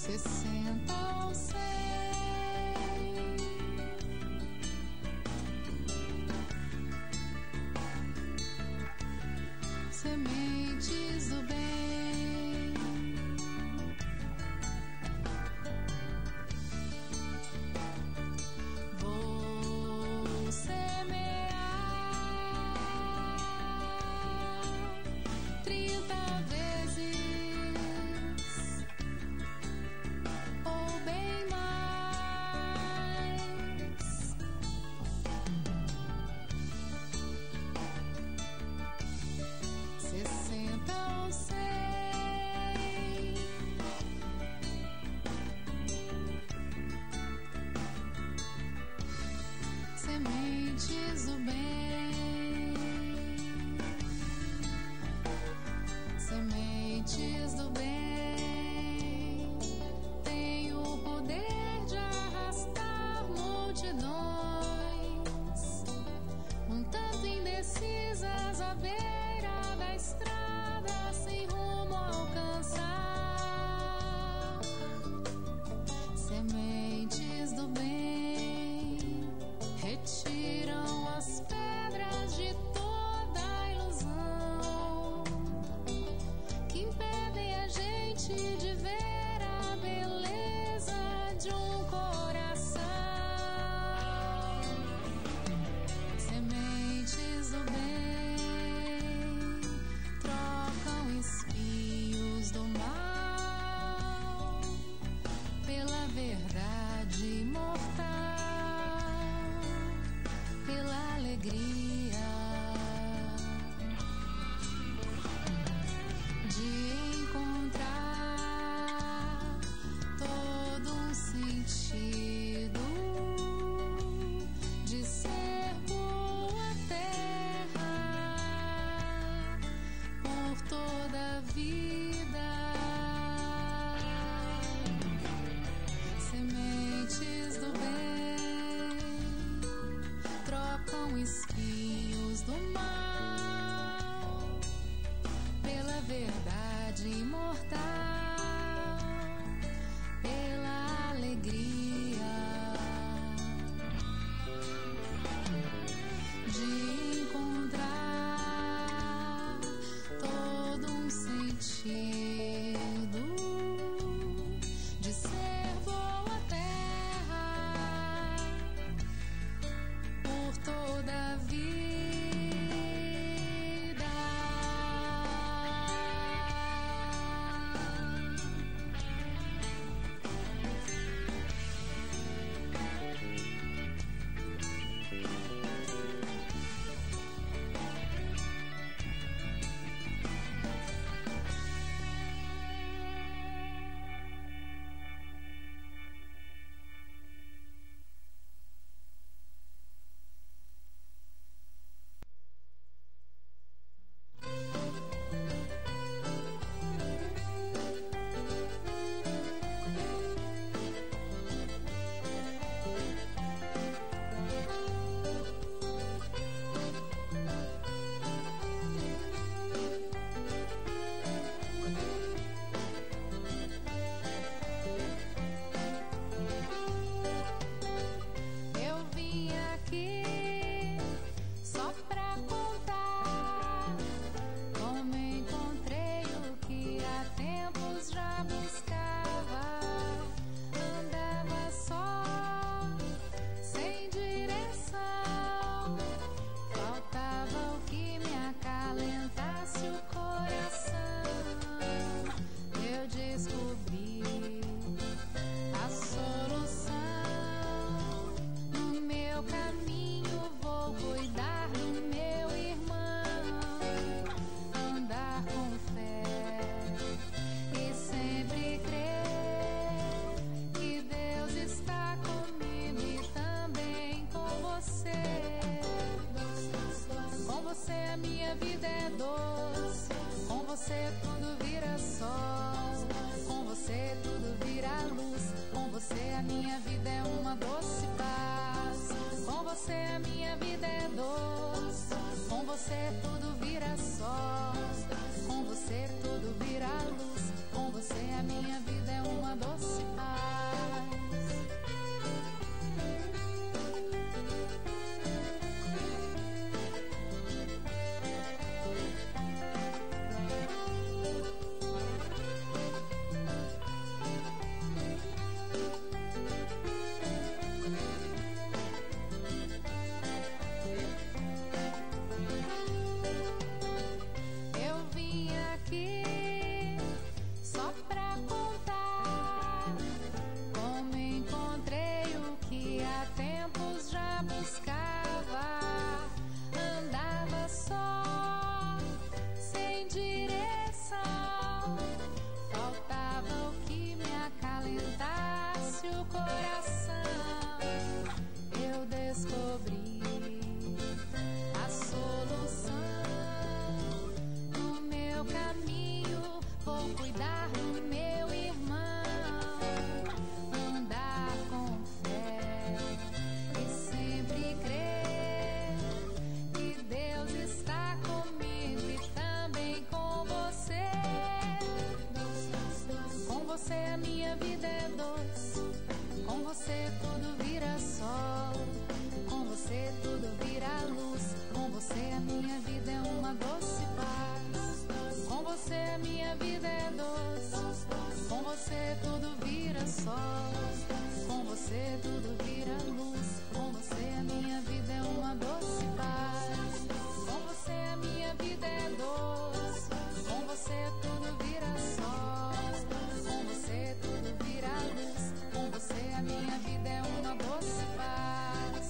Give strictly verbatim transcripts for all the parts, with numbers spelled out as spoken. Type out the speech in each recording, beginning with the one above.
sessenta ou cem. Sementes do bem. Vou semear trinta vezes ou bem mais. Sessenta ou cem. Sementes do bem. Sementes do bem. Tem o poder de arrastar multidões, um tanto indecisas à beira da estrada, sem rumo a alcançar. Sementes do bem retiram as pedras de toda a ilusão que impedem a gente de ver a beleza de um coração. Sementes do bem trocam espinhos do mal pela verdade imortal, pela alegria de encontrar todo um sentido, de ser boa terra por toda a vida. Sementes do bem trocam espinhos do mal pela verdade imortal, pela alegria de encontrar todo um sentido, de ser boa terra por toda a vida. Eu vim aqui só pra contar como encontrei o que há tempos já buscava. Andava só, sem direção, faltava o que me acalentasse o coração. Eu descobri a solução. No meu caminho vou cuidar do meu irmão, andar com fé e sempre crer que Deus está comigo e também com você. Com você a minha vida é doce, com você tudo vira sol, com você tudo vira luz, com você a minha vida é uma doce paz. Com você a minha vida é doce, com você tudo vira sol, com você tudo vira luz, com você a minha vida é uma doce Vou cuidar do meu irmão, andar com fé e sempre crer que Deus está comigo e também com você. Com você a minha vida é doce, com você tudo vira sol, com você tudo vira luz, com você a minha vida é uma doce paz. Com você a minha vida é doce, com você tudo vira sol, com você tudo vira luz, com você a minha vida é uma doce paz. Com você a minha vida é doce, com você tudo vira sol, com você tudo vira luz, com você a minha vida é uma doce paz.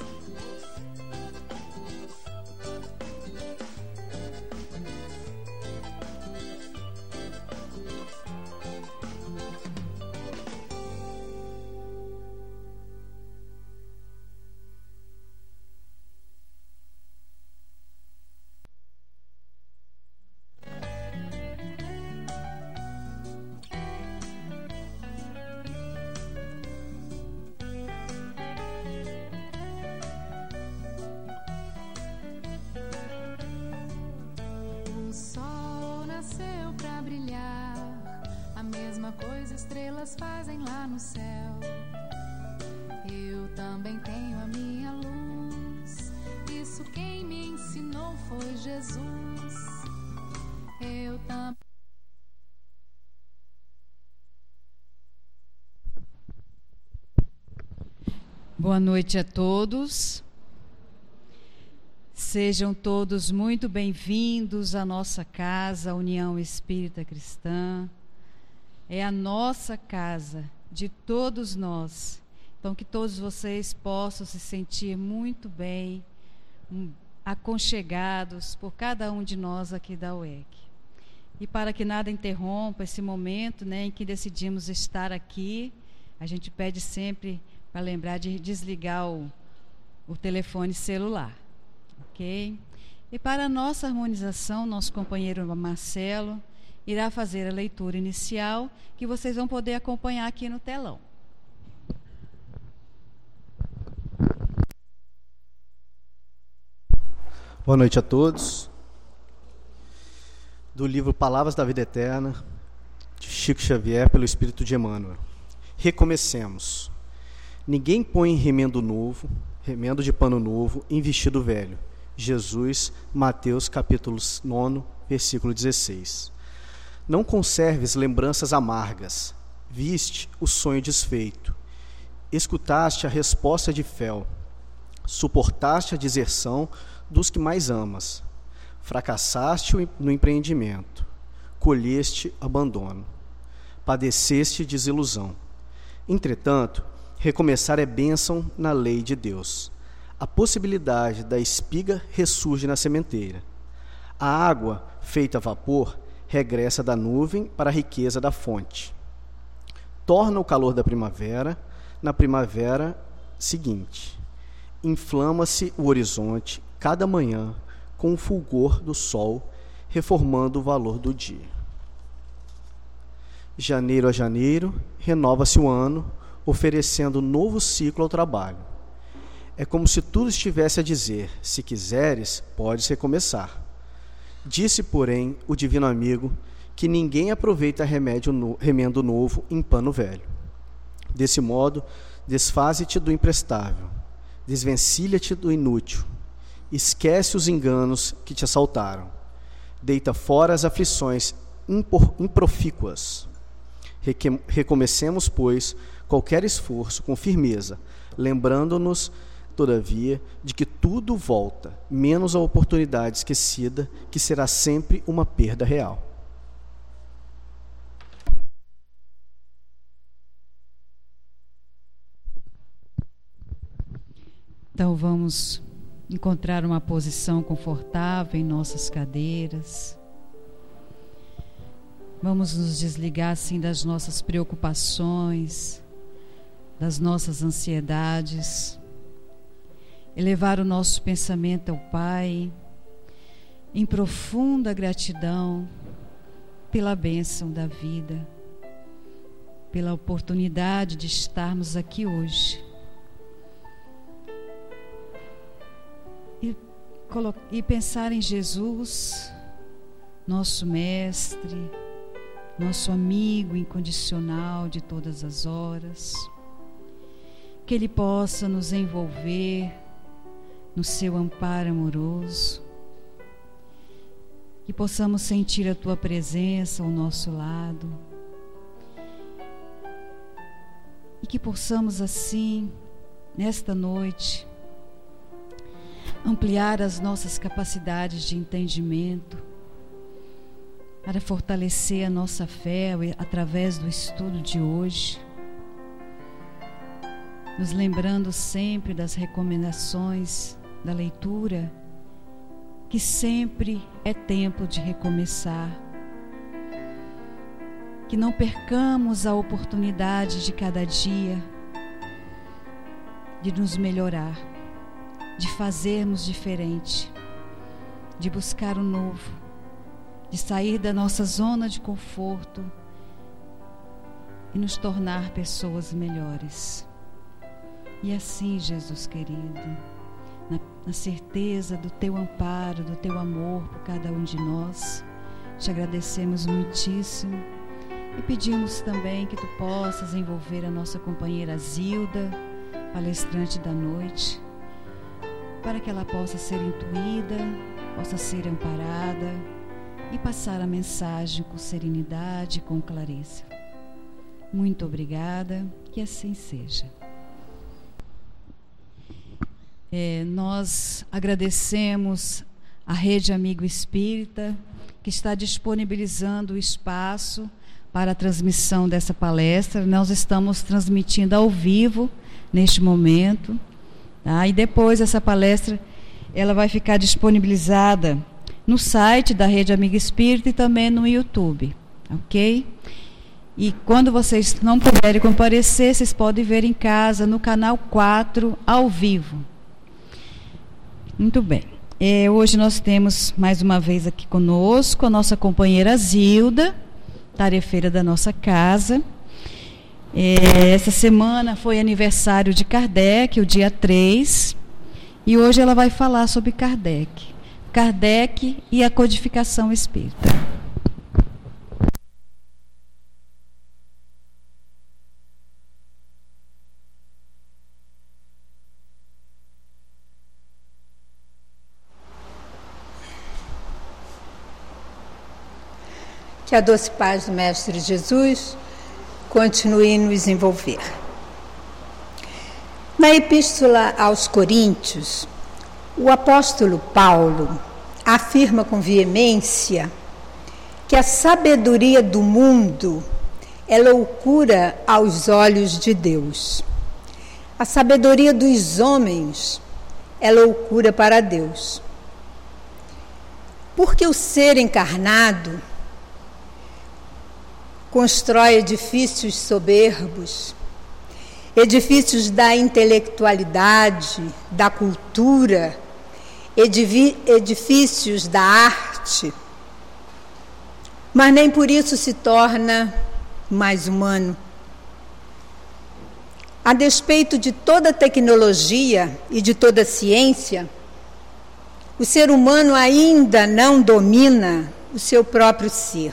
O sol nasceu pra brilhar, a mesma coisa estrelas fazem lá no céu. Eu também tenho a minha luz, isso quem me ensinou foi Jesus. Eu também. Boa noite a todos. Sejam todos muito bem-vindos à nossa casa, a União Espírita Cristã. É a nossa casa, de todos nós. Então, que todos vocês possam se sentir muito bem, um, aconchegados por cada um de nós aqui da U E C. E para que nada interrompa esse momento, né, em que decidimos estar aqui, a gente pede sempre para lembrar de desligar o, o telefone celular. Ok? E para a nossa harmonização, nosso companheiro Marcelo irá fazer a leitura inicial, que vocês vão poder acompanhar aqui no telão. Boa noite a todos. Do livro Palavras da Vida Eterna, de Chico Xavier, pelo Espírito de Emmanuel. Recomecemos. Ninguém põe remendo novo, remendo de pano novo em vestido velho. Jesus, Mateus, capítulo nove, versículo dezesseis. Não conserves lembranças amargas. Viste o sonho desfeito. Escutaste a resposta de fel. Suportaste a deserção dos que mais amas. Fracassaste no empreendimento. Colheste abandono. Padeceste desilusão. Entretanto, recomeçar é bênção na lei de Deus. A possibilidade da espiga ressurge na sementeira. A água, feita a vapor, regressa da nuvem para a riqueza da fonte. Torna o calor da primavera na primavera seguinte. Inflama-se o horizonte cada manhã com o fulgor do sol, reformando o valor do dia. Janeiro a janeiro, renova-se o ano, oferecendo novo ciclo ao trabalho. É como se tudo estivesse a dizer: se quiseres, podes recomeçar. Disse, porém, o divino amigo que ninguém aproveita remédio no, remendo novo em pano velho. Desse modo, desfaze-te do imprestável, desvencilha-te do inútil, esquece os enganos que te assaltaram, deita fora as aflições impor, improfícuas. Reque, recomecemos, pois, qualquer esforço com firmeza, lembrando-nos, todavia, de que tudo volta, menos a oportunidade esquecida, que será sempre uma perda real. Então vamos encontrar uma posição confortável em nossas cadeiras. Vamos nos desligar assim das nossas preocupações, das nossas ansiedades, elevar o nosso pensamento ao Pai em profunda gratidão pela bênção da vida, pela oportunidade de estarmos aqui hoje. E, e pensar em Jesus, nosso mestre, nosso amigo incondicional de todas as horas, que Ele possa nos envolver no seu amparo amoroso, que possamos sentir a Tua presença ao nosso lado e que possamos assim, nesta noite, ampliar as nossas capacidades de entendimento para fortalecer a nossa fé através do estudo de hoje, nos lembrando sempre das recomendações da leitura, que sempre é tempo de recomeçar, que não percamos a oportunidade de cada dia de nos melhorar, de fazermos diferente, de buscar o novo, de sair da nossa zona de conforto e nos tornar pessoas melhores. E assim, Jesus querido, na, na certeza do Teu amparo, do Teu amor por cada um de nós, te agradecemos muitíssimo e pedimos também que Tu possas envolver a nossa companheira Zilda, palestrante da noite, para que ela possa ser intuída, possa ser amparada e passar a mensagem com serenidade e com clareza. Muito obrigada, que assim seja. É, nós agradecemos a Rede Amigo Espírita, que está disponibilizando o espaço para a transmissão dessa palestra. Nós estamos transmitindo ao vivo neste momento, tá? E depois essa palestra ela vai ficar disponibilizada no site da Rede Amigo Espírita e também no YouTube, ok? E quando vocês não puderem comparecer, vocês podem ver em casa no canal quatro ao vivo. Muito bem. É, hoje nós temos mais uma vez aqui conosco a nossa companheira Zilda, tarefeira da nossa casa. É, essa semana foi aniversário de Kardec, o dia três, e hoje ela vai falar sobre Kardec. Kardec e a codificação espírita. Que a doce paz do Mestre Jesus continue nos envolver. Na Epístola aos Coríntios, o apóstolo Paulo afirma com veemência que a sabedoria do mundo é loucura aos olhos de Deus. A sabedoria dos homens é loucura para Deus. Porque o ser encarnado constrói edifícios soberbos, edifícios da intelectualidade, da cultura, edifícios da arte, mas nem por isso se torna mais humano. A despeito de toda a tecnologia e de toda a ciência, o ser humano ainda não domina o seu próprio ser.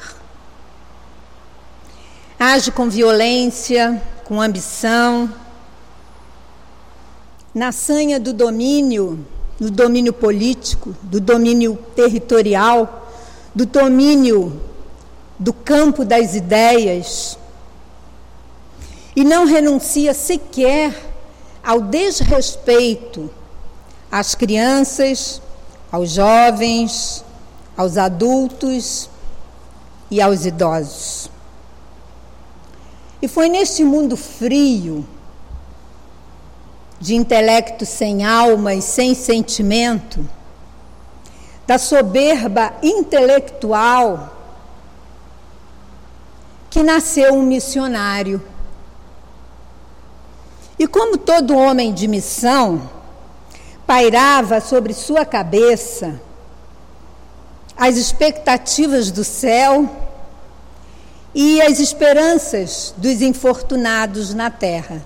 Age com violência, com ambição, na sanha do domínio, do domínio político, do domínio territorial, do domínio do campo das ideias, e não renuncia sequer ao desrespeito às crianças, aos jovens, aos adultos e aos idosos. E foi neste mundo frio, de intelecto sem alma e sem sentimento, da soberba intelectual, que nasceu um missionário. E como todo homem de missão, pairava sobre sua cabeça as expectativas do céu e as esperanças dos infortunados na terra.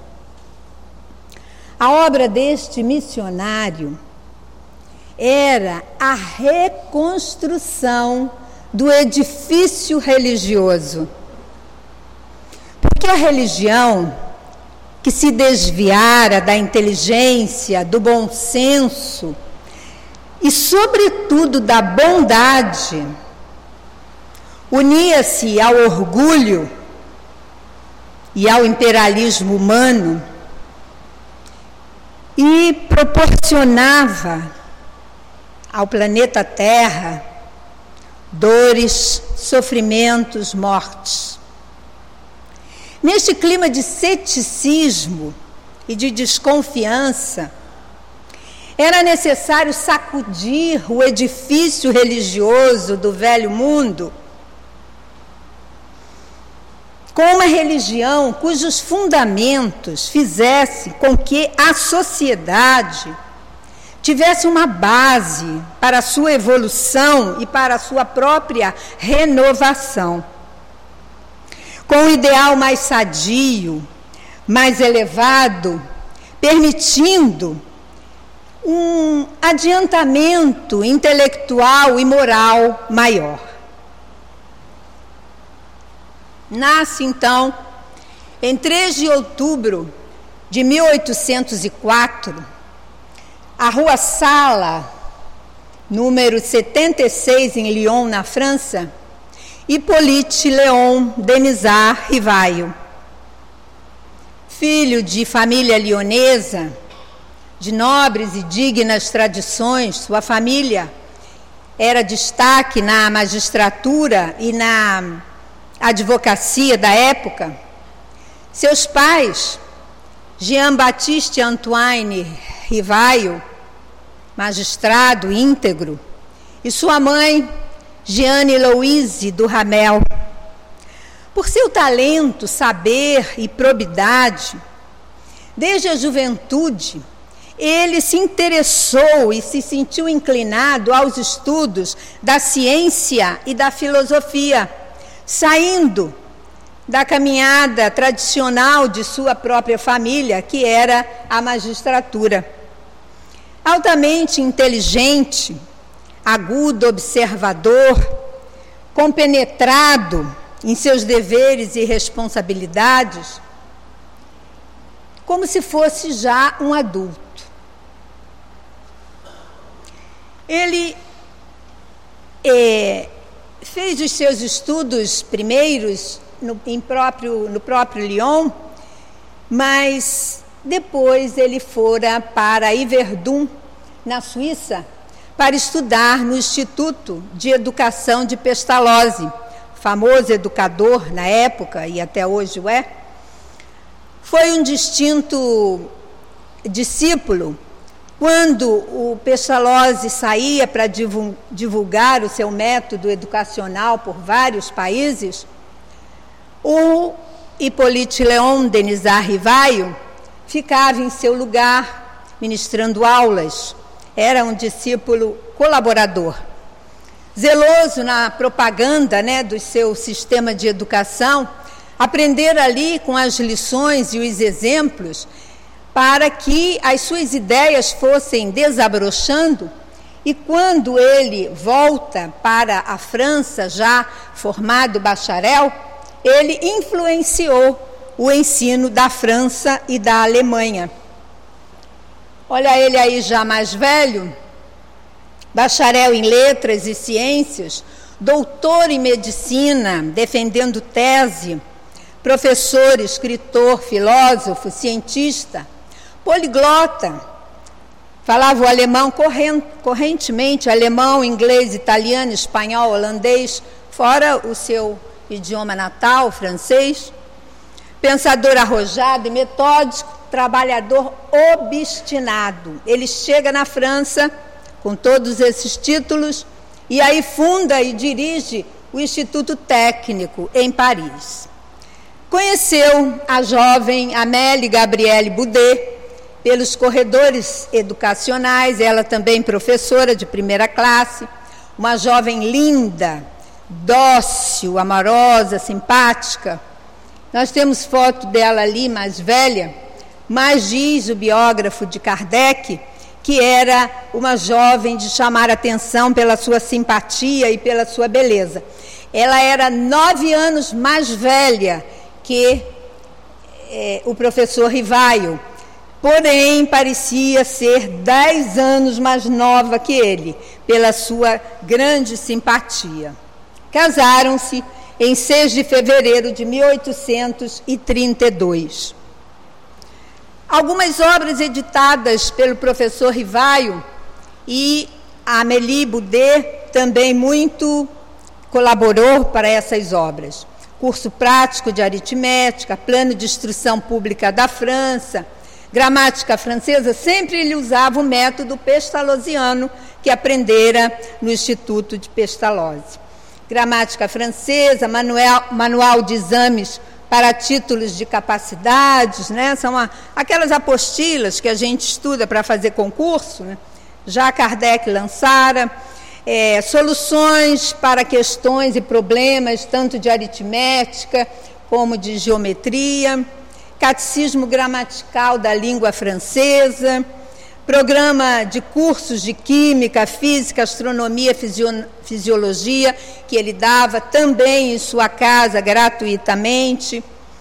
A obra deste missionário era a reconstrução do edifício religioso. Porque a religião que se desviara da inteligência, do bom senso e, sobretudo, da bondade, unia-se ao orgulho e ao imperialismo humano e proporcionava ao planeta Terra dores, sofrimentos, mortes. Neste clima de ceticismo e de desconfiança, era necessário sacudir o edifício religioso do velho mundo com uma religião cujos fundamentos fizessem com que a sociedade tivesse uma base para a sua evolução e para a sua própria renovação. Com um ideal mais sadio, mais elevado, permitindo um adiantamento intelectual e moral maior. Nasce, então, em três de outubro de mil oitocentos e quatro, a Rua Sala, número setenta e seis, em Lyon, na França, Hippolyte Léon Denisard Rivaio. Filho de família lionesa, de nobres e dignas tradições, sua família era destaque na magistratura e na advocacia da época. Seus pais, Jean-Baptiste Antoine Rivaio, magistrado íntegro, e sua mãe, Jeanne Louise Duhamel. Por seu talento, saber e probidade, desde a juventude, ele se interessou e se sentiu inclinado aos estudos da ciência e da filosofia, saindo da caminhada tradicional de sua própria família, que era a magistratura. Altamente inteligente, agudo observador, compenetrado em seus deveres e responsabilidades, como se fosse já um adulto. Ele é, fez os seus estudos primeiros no, em próprio, no próprio Lyon, mas depois ele fora para Yverdun, na Suíça, para estudar no Instituto de Educação de Pestalozzi, famoso educador na época e até hoje o é. Foi um distinto discípulo. Quando o Pestalozzi saía para divulgar o seu método educacional por vários países, o Hippolyte Léon Denisard Rivaio ficava em seu lugar, ministrando aulas. Era um discípulo colaborador, zeloso na propaganda, né, do seu sistema de educação, aprender ali com as lições e os exemplos, para que as suas ideias fossem desabrochando, e quando ele volta para a França, já formado bacharel, ele influenciou o ensino da França e da Alemanha. Olha ele aí já mais velho, bacharel em letras e ciências, doutor em medicina, defendendo tese, professor, escritor, filósofo, cientista, poliglota, falava o alemão correntemente, alemão, inglês, italiano, espanhol, holandês, fora o seu idioma natal, francês, pensador arrojado e metódico, trabalhador obstinado. Ele chega na França com todos esses títulos e aí funda e dirige o Instituto Técnico em Paris. Conheceu a jovem Amélie Gabrielle Boudet pelos corredores educacionais, ela também professora de primeira classe, uma jovem linda, dócil, amorosa, simpática. Nós temos foto dela ali, mais velha, mas diz o biógrafo de Kardec que era uma jovem de chamar atenção pela sua simpatia e pela sua beleza. Ela era nove anos mais velha que é, o professor Rivaio, porém parecia ser dez anos mais nova que ele, pela sua grande simpatia. Casaram-se em seis de fevereiro de mil oitocentos e trinta e dois. Algumas obras editadas pelo professor Rivaio e a Amélie Boudet também muito colaborou para essas obras. Curso prático de aritmética, plano de instrução pública da França, gramática francesa, sempre ele usava o método pestalozziano que aprendera no Instituto de Pestalozzi. Gramática francesa, manual, manual de exames para títulos de capacidades, né? São a, aquelas apostilas que a gente estuda para fazer concurso, né? Já Kardec lançara, é, soluções para questões e problemas, tanto de aritmética como de geometria, catecismo gramatical da língua francesa, programa de cursos de química, física, astronomia, fisio, fisiologia, que ele dava também em sua casa gratuitamente,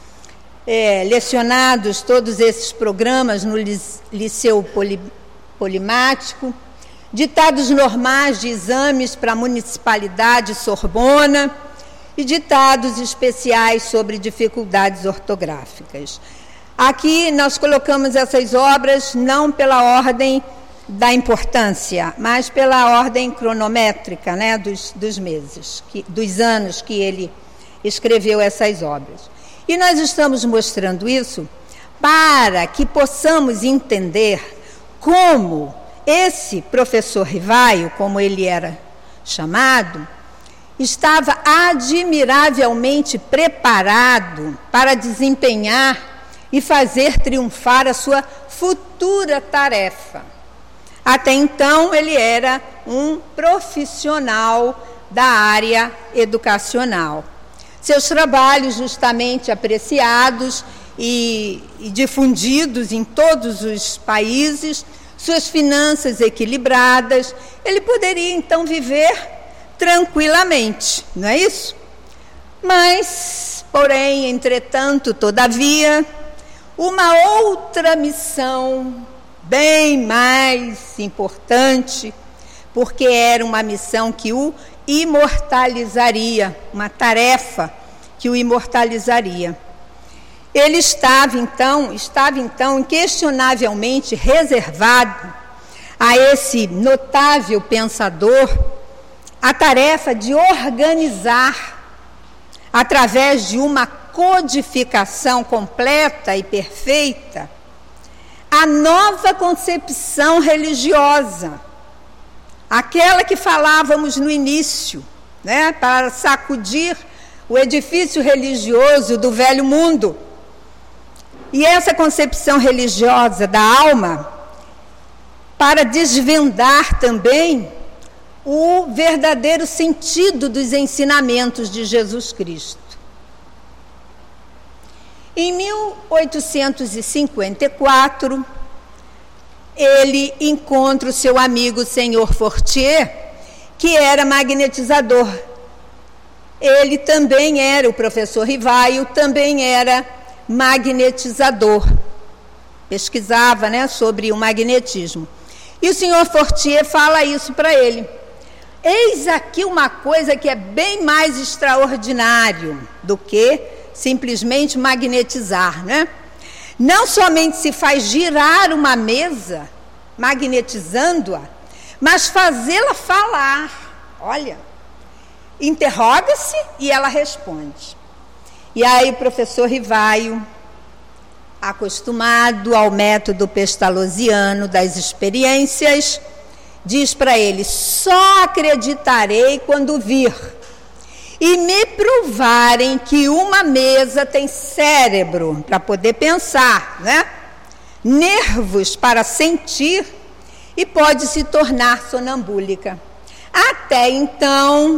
é, lecionados todos esses programas no Liceu Poli, Polimático, ditados normais de exames para a Municipalidade Sorbona e ditados especiais sobre dificuldades ortográficas. Aqui nós colocamos essas obras não pela ordem da importância, mas pela ordem cronométrica, né, dos, dos meses, que, dos anos que ele escreveu essas obras. E nós estamos mostrando isso para que possamos entender como esse professor Rivaio, como ele era chamado, estava admiravelmente preparado para desempenhar e fazer triunfar a sua futura tarefa. Até então, ele era um profissional da área educacional. Seus trabalhos, justamente apreciados e, e difundidos em todos os países, suas finanças equilibradas, ele poderia, então, viver tranquilamente, não é isso? Mas, porém, entretanto, todavia, uma outra missão bem mais importante, porque era uma missão que o imortalizaria, uma tarefa que o imortalizaria. Ele estava então, estava então inquestionavelmente reservado a esse notável pensador a tarefa de organizar, através de uma codificação completa e perfeita, a nova concepção religiosa, aquela que falávamos no início, né, para sacudir o edifício religioso do velho mundo. E essa concepção religiosa da alma, para desvendar também o verdadeiro sentido dos ensinamentos de Jesus Cristo. Em mil oitocentos e cinquenta e quatro, ele encontra o seu amigo senhor Fortier, que era magnetizador. Ele também era, o professor Rivaio também era magnetizador. Pesquisava, né, sobre o magnetismo. E o senhor Fortier fala isso para ele. Eis aqui uma coisa que é bem mais extraordinário do que simplesmente magnetizar, né? Não somente se faz girar uma mesa, magnetizando-a, mas fazê-la falar. Olha, interroga-se e ela responde. E aí o professor Rivaio, acostumado ao método pestalozziano das experiências, diz para ele: só acreditarei quando vir e me provarem que uma mesa tem cérebro para poder pensar, né? Nervos para sentir e pode se tornar sonambúlica. Até então,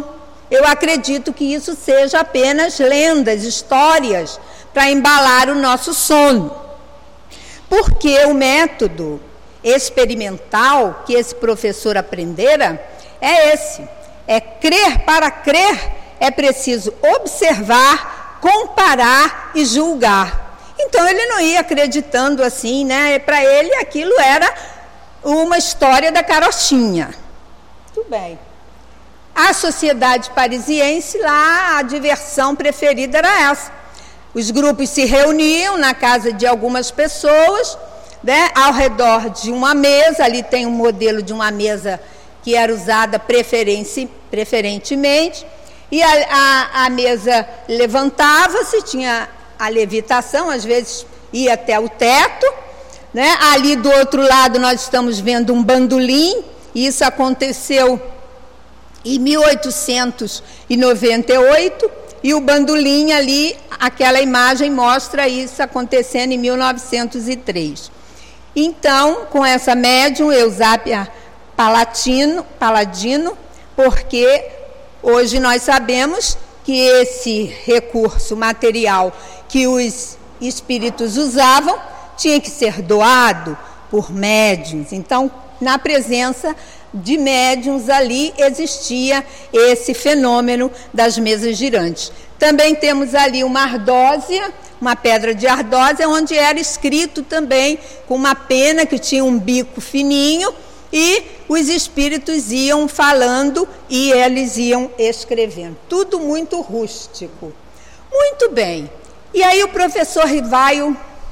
eu acredito que isso seja apenas lendas, histórias, para embalar o nosso sono. Porque o método experimental que esse professor aprendera é esse. É crer. Para crer é preciso observar, comparar e julgar. Então ele não ia acreditando assim, né? Para ele aquilo era uma história da carochinha. Muito bem. A sociedade parisiense, lá a diversão preferida era essa. Os grupos se reuniam na casa de algumas pessoas, né, ao redor de uma mesa. Ali tem um modelo de uma mesa que era usada preferenci, preferentemente, e a, a, a mesa levantava-se, tinha a levitação, às vezes ia até o teto, né? Ali do outro lado nós estamos vendo um bandolim, e isso aconteceu em mil oitocentos e noventa e oito, e o bandolim ali, aquela imagem mostra isso acontecendo em mil novecentos e três. Então, com essa médium, Eusápia Palatino, Paladino, porque hoje nós sabemos que esse recurso material que os espíritos usavam tinha que ser doado por médiuns. Então, na presença de médiuns ali existia esse fenômeno das mesas girantes. Também temos ali uma ardósia, uma pedra de ardósia, onde era escrito também com uma pena que tinha um bico fininho, e os espíritos iam falando e eles iam escrevendo. Tudo muito rústico. Muito bem. E aí o professor Rivaio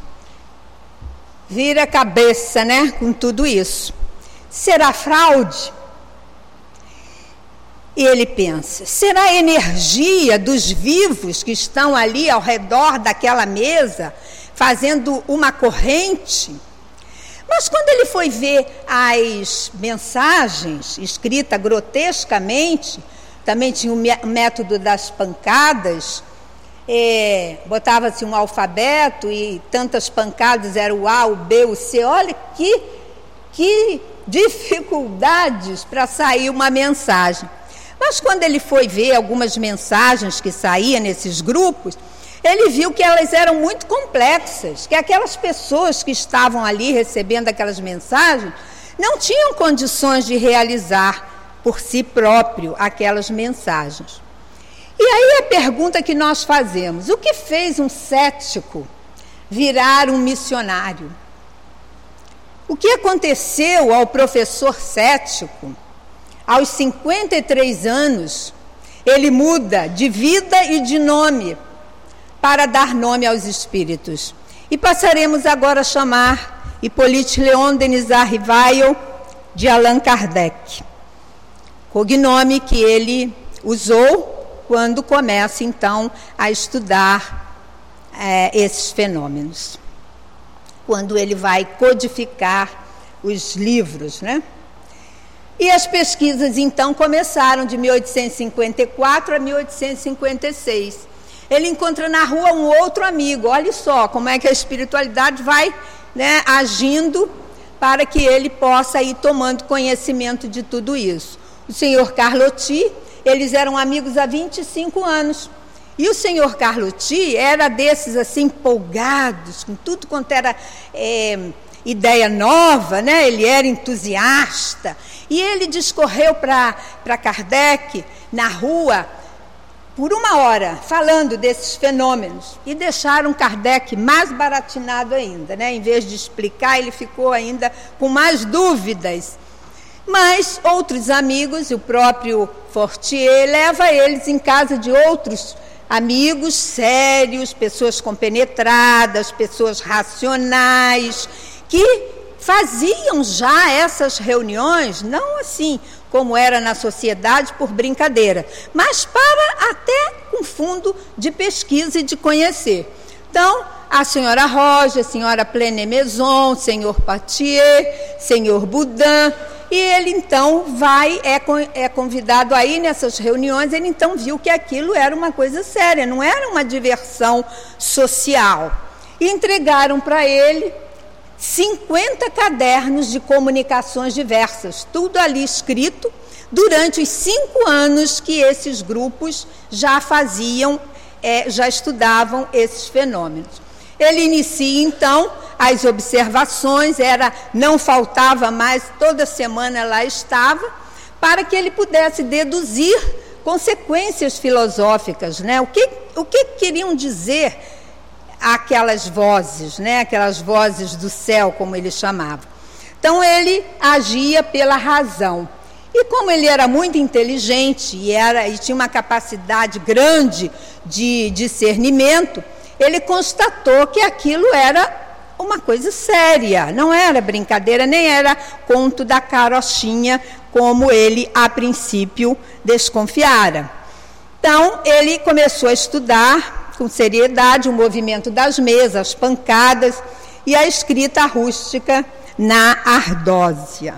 vira a cabeça, né, com tudo isso. Será fraude? E ele pensa, será a energia dos vivos que estão ali ao redor daquela mesa, fazendo uma corrente? Mas quando ele foi ver as mensagens escritas grotescamente, também tinha o método das pancadas, é, botava-se um alfabeto e tantas pancadas, era o A, o B, o C, olha que, que dificuldades para sair uma mensagem. Mas quando ele foi ver algumas mensagens que saíam nesses grupos, ele viu que elas eram muito complexas, que aquelas pessoas que estavam ali recebendo aquelas mensagens não tinham condições de realizar por si próprio aquelas mensagens. E aí a pergunta que nós fazemos, o que fez um cético virar um missionário? O que aconteceu ao professor cético? Aos cinquenta e três anos, ele muda de vida e de nome para dar nome aos espíritos. E passaremos agora a chamar Hippolyte Léon Denisard Rivail de Allan Kardec, cognome que ele usou quando começa, então, a estudar é, esses fenômenos. Quando ele vai codificar os livros, né? E as pesquisas, então, começaram de mil oitocentos e cinquenta e quatro a mil oitocentos e cinquenta e seis. Ele encontra na rua um outro amigo, olha só como é que a espiritualidade vai, né, agindo para que ele possa ir tomando conhecimento de tudo isso. O senhor Carlotti, eles eram amigos há vinte e cinco anos. E o senhor Carlotti era desses assim empolgados, com tudo quanto era é, ideia nova, né? Ele era entusiasta. E ele discorreu para Kardec na rua por uma hora, falando desses fenômenos. E deixaram Kardec mais baratinado ainda, né? Em vez de explicar, ele ficou ainda com mais dúvidas. Mas outros amigos, o próprio Fortier, leva eles em casa de outros amigos sérios, pessoas compenetradas, pessoas racionais, que faziam já essas reuniões, não assim como era na sociedade por brincadeira, mas para até com fundo de pesquisa e de conhecer. Então, a senhora Roja, a senhora Plené-Maison, senhor Patier, senhor Boudin, e ele então vai, é, é convidado aí nessas reuniões, ele então viu que aquilo era uma coisa séria, não era uma diversão social. E entregaram para ele cinquenta cadernos de comunicações diversas, tudo ali escrito, durante os cinco anos que esses grupos já faziam, é, já estudavam esses fenômenos. Ele inicia, então, as observações, era, não faltava mais, toda semana lá estava, para que ele pudesse deduzir consequências filosóficas, né? O que, o que queriam dizer aquelas vozes, né? Aquelas vozes do céu, como ele chamava. Então, ele agia pela razão. E como ele era muito inteligente e, era, e tinha uma capacidade grande de discernimento, ele constatou que aquilo era uma coisa séria, não era brincadeira, nem era conto da carochinha, como ele, a princípio, desconfiara. Então, ele começou a estudar com seriedade o movimento das mesas, as pancadas e a escrita rústica na ardósia.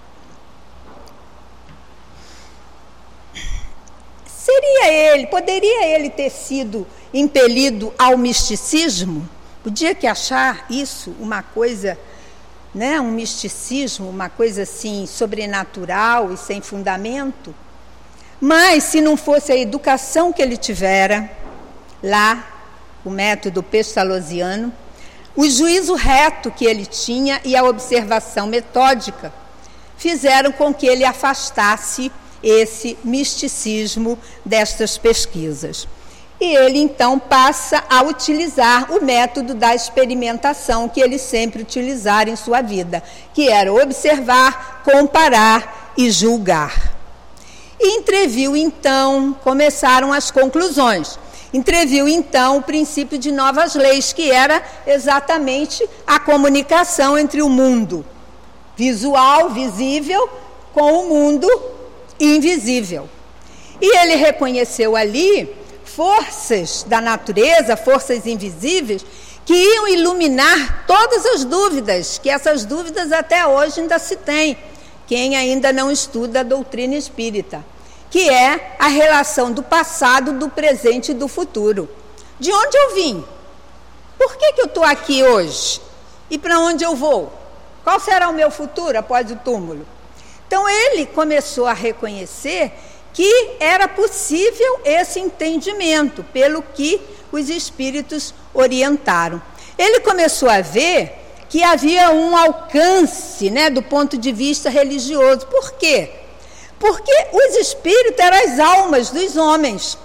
Seria ele, poderia ele ter sido impelido ao misticismo? Podia que achar isso uma coisa, né, um misticismo, uma coisa assim sobrenatural e sem fundamento? Mas se não fosse a educação que ele tivera lá, o método pestalozziano, o juízo reto que ele tinha e a observação metódica fizeram com que ele afastasse esse misticismo destas pesquisas. E ele, então, passa a utilizar o método da experimentação que ele sempre utilizara em sua vida, que era observar, comparar e julgar. E entreviu, então, começaram as conclusões. Entreviu, então, o princípio de novas leis, que era exatamente a comunicação entre o mundo visual, visível, com o mundo invisível. E ele reconheceu ali forças da natureza, forças invisíveis, que iam iluminar todas as dúvidas, que essas dúvidas até hoje ainda se tem, quem ainda não estuda a doutrina espírita, que é a relação do passado, do presente e do futuro. De onde eu vim? Por que que eu estou aqui hoje? E para onde eu vou? Qual será o meu futuro após o túmulo? Então ele começou a reconhecer que era possível esse entendimento, pelo que os espíritos orientaram. Ele começou a ver que havia um alcance, né, do ponto de vista religioso. Por quê? Porque os espíritos eram as almas dos homens,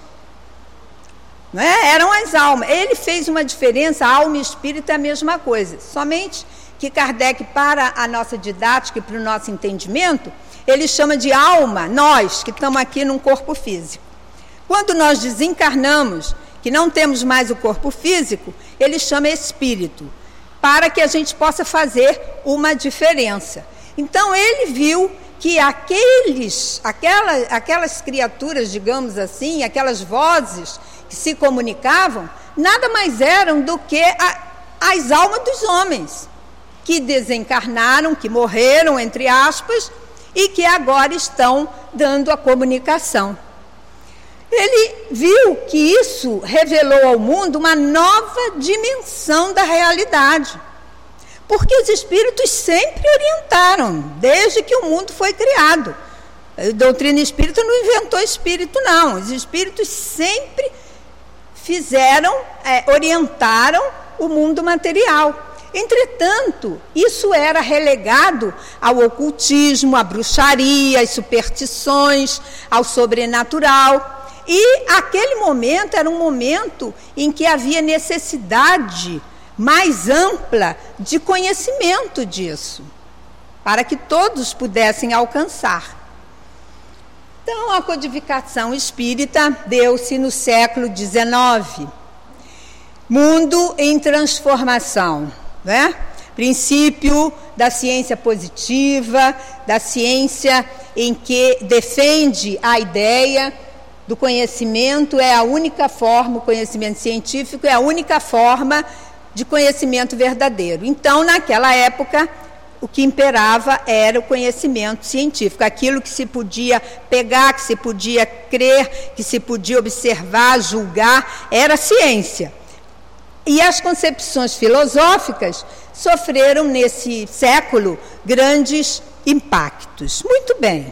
não é? Eram as almas. Ele fez uma diferença, alma e espírito é a mesma coisa, somente que Kardec, para a nossa didática e para o nosso entendimento, ele chama de alma, nós que estamos aqui num corpo físico. Quando nós desencarnamos, que não temos mais o corpo físico, ele chama espírito, para que a gente possa fazer uma diferença. Então ele viu que aqueles, aquela, aquelas criaturas, digamos assim, aquelas vozes que se comunicavam, nada mais eram do que a, as almas dos homens, que desencarnaram, que morreram, entre aspas, e que agora estão dando a comunicação. Ele viu que isso revelou ao mundo uma nova dimensão da realidade, porque os espíritos sempre orientaram, desde que o mundo foi criado. A doutrina espírita não inventou espírito, não. Os espíritos sempre fizeram, é, orientaram o mundo material. Entretanto, isso era relegado ao ocultismo, à bruxaria, às superstições, ao sobrenatural. E aquele momento era um momento em que havia necessidade mais ampla de conhecimento disso, para que todos pudessem alcançar. Então, a codificação espírita deu-se no século dezenove. Mundo em transformação. Né? Princípio da ciência positiva, da ciência em que defende a ideia do conhecimento, é a única forma, o conhecimento científico é a única forma de conhecimento verdadeiro. Então, naquela época, o que imperava era o conhecimento científico, aquilo que se podia pegar, que se podia crer, que se podia observar, julgar, era ciência. E as concepções filosóficas sofreram nesse século grandes impactos. Muito bem.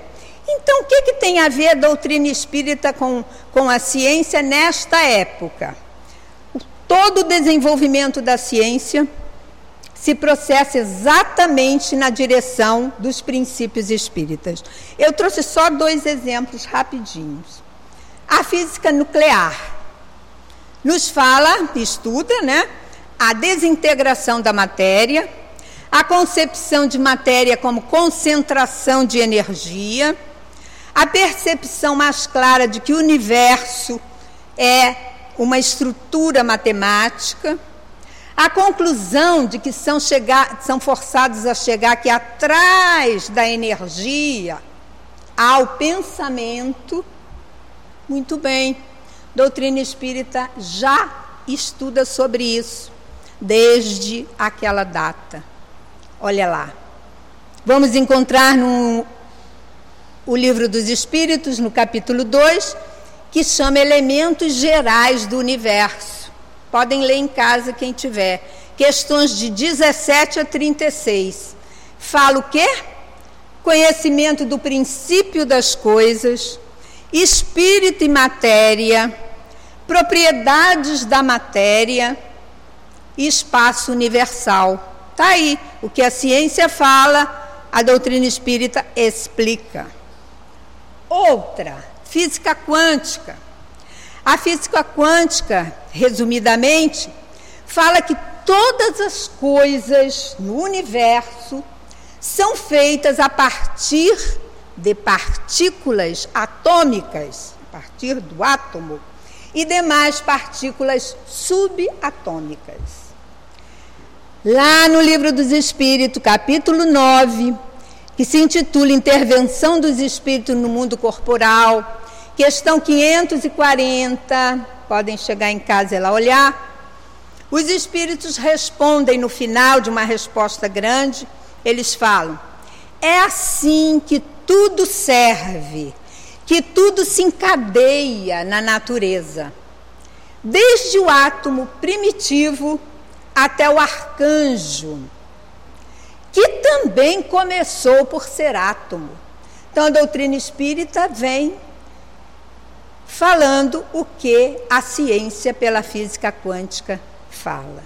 Então, o que, que tem a ver a doutrina espírita com, com a ciência nesta época? Todo o desenvolvimento da ciência se processa exatamente na direção dos princípios espíritas. Eu trouxe só dois exemplos rapidinhos. A física nuclear nos fala, estuda, né, a desintegração da matéria, a concepção de matéria como concentração de energia, a percepção mais clara de que o universo é uma estrutura matemática, a conclusão de que são, chegar, são forçados a chegar que atrás da energia há o pensamento. Muito bem, doutrina espírita já estuda sobre isso desde aquela data. Olha lá, vamos encontrar no o Livro dos Espíritos, no capítulo dois, que chama Elementos Gerais do Universo. Podem ler em casa quem tiver. Questões de dezessete a trinta e seis. Fala o quê? Conhecimento do princípio das coisas, espírito e matéria, propriedades da matéria e espaço universal. Está aí. O que a ciência fala, a doutrina espírita explica. Outra, física quântica. A física quântica, resumidamente, fala que todas as coisas no universo são feitas a partir de partículas atômicas, a partir do átomo, e demais partículas subatômicas. Lá no Livro dos Espíritos, capítulo nove, que se intitula Intervenção dos Espíritos no Mundo Corporal, questão quinhentos e quarenta, podem chegar em casa e lá olhar, os espíritos respondem no final de uma resposta grande, eles falam, é assim que tudo serve, que tudo se encadeia na natureza, desde o átomo primitivo até o arcanjo, que também começou por ser átomo. Então, a doutrina espírita vem falando o que a ciência pela física quântica fala.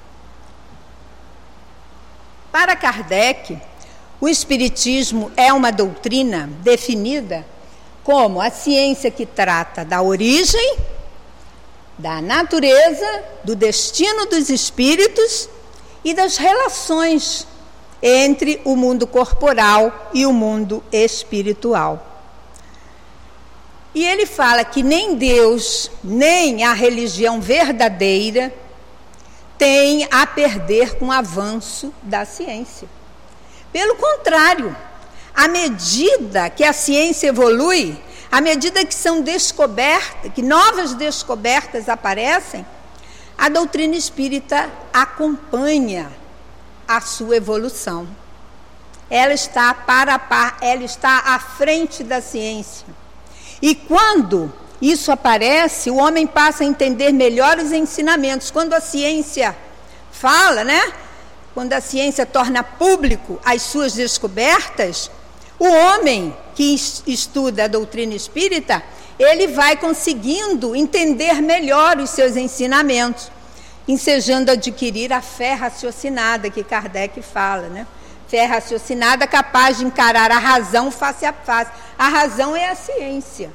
Para Kardec, o espiritismo é uma doutrina definida como a ciência que trata da origem, da natureza, do destino dos espíritos e das relações entre o mundo corporal e o mundo espiritual. E ele fala que nem Deus, nem a religião verdadeira tem a perder com o avanço da ciência. Pelo contrário, à medida que a ciência evolui, à medida que são descobertas, que novas descobertas aparecem, a doutrina espírita acompanha a sua evolução. Ela está para a par, ela está à frente da ciência. E quando isso aparece, o homem passa a entender melhor os ensinamentos. Quando a ciência fala, né? Quando a ciência torna público as suas descobertas, o homem que estuda a doutrina espírita, ele vai conseguindo entender melhor os seus ensinamentos, ensejando adquirir a fé raciocinada que Kardec fala, né? Fé raciocinada capaz de encarar a razão face a face. A razão é a ciência.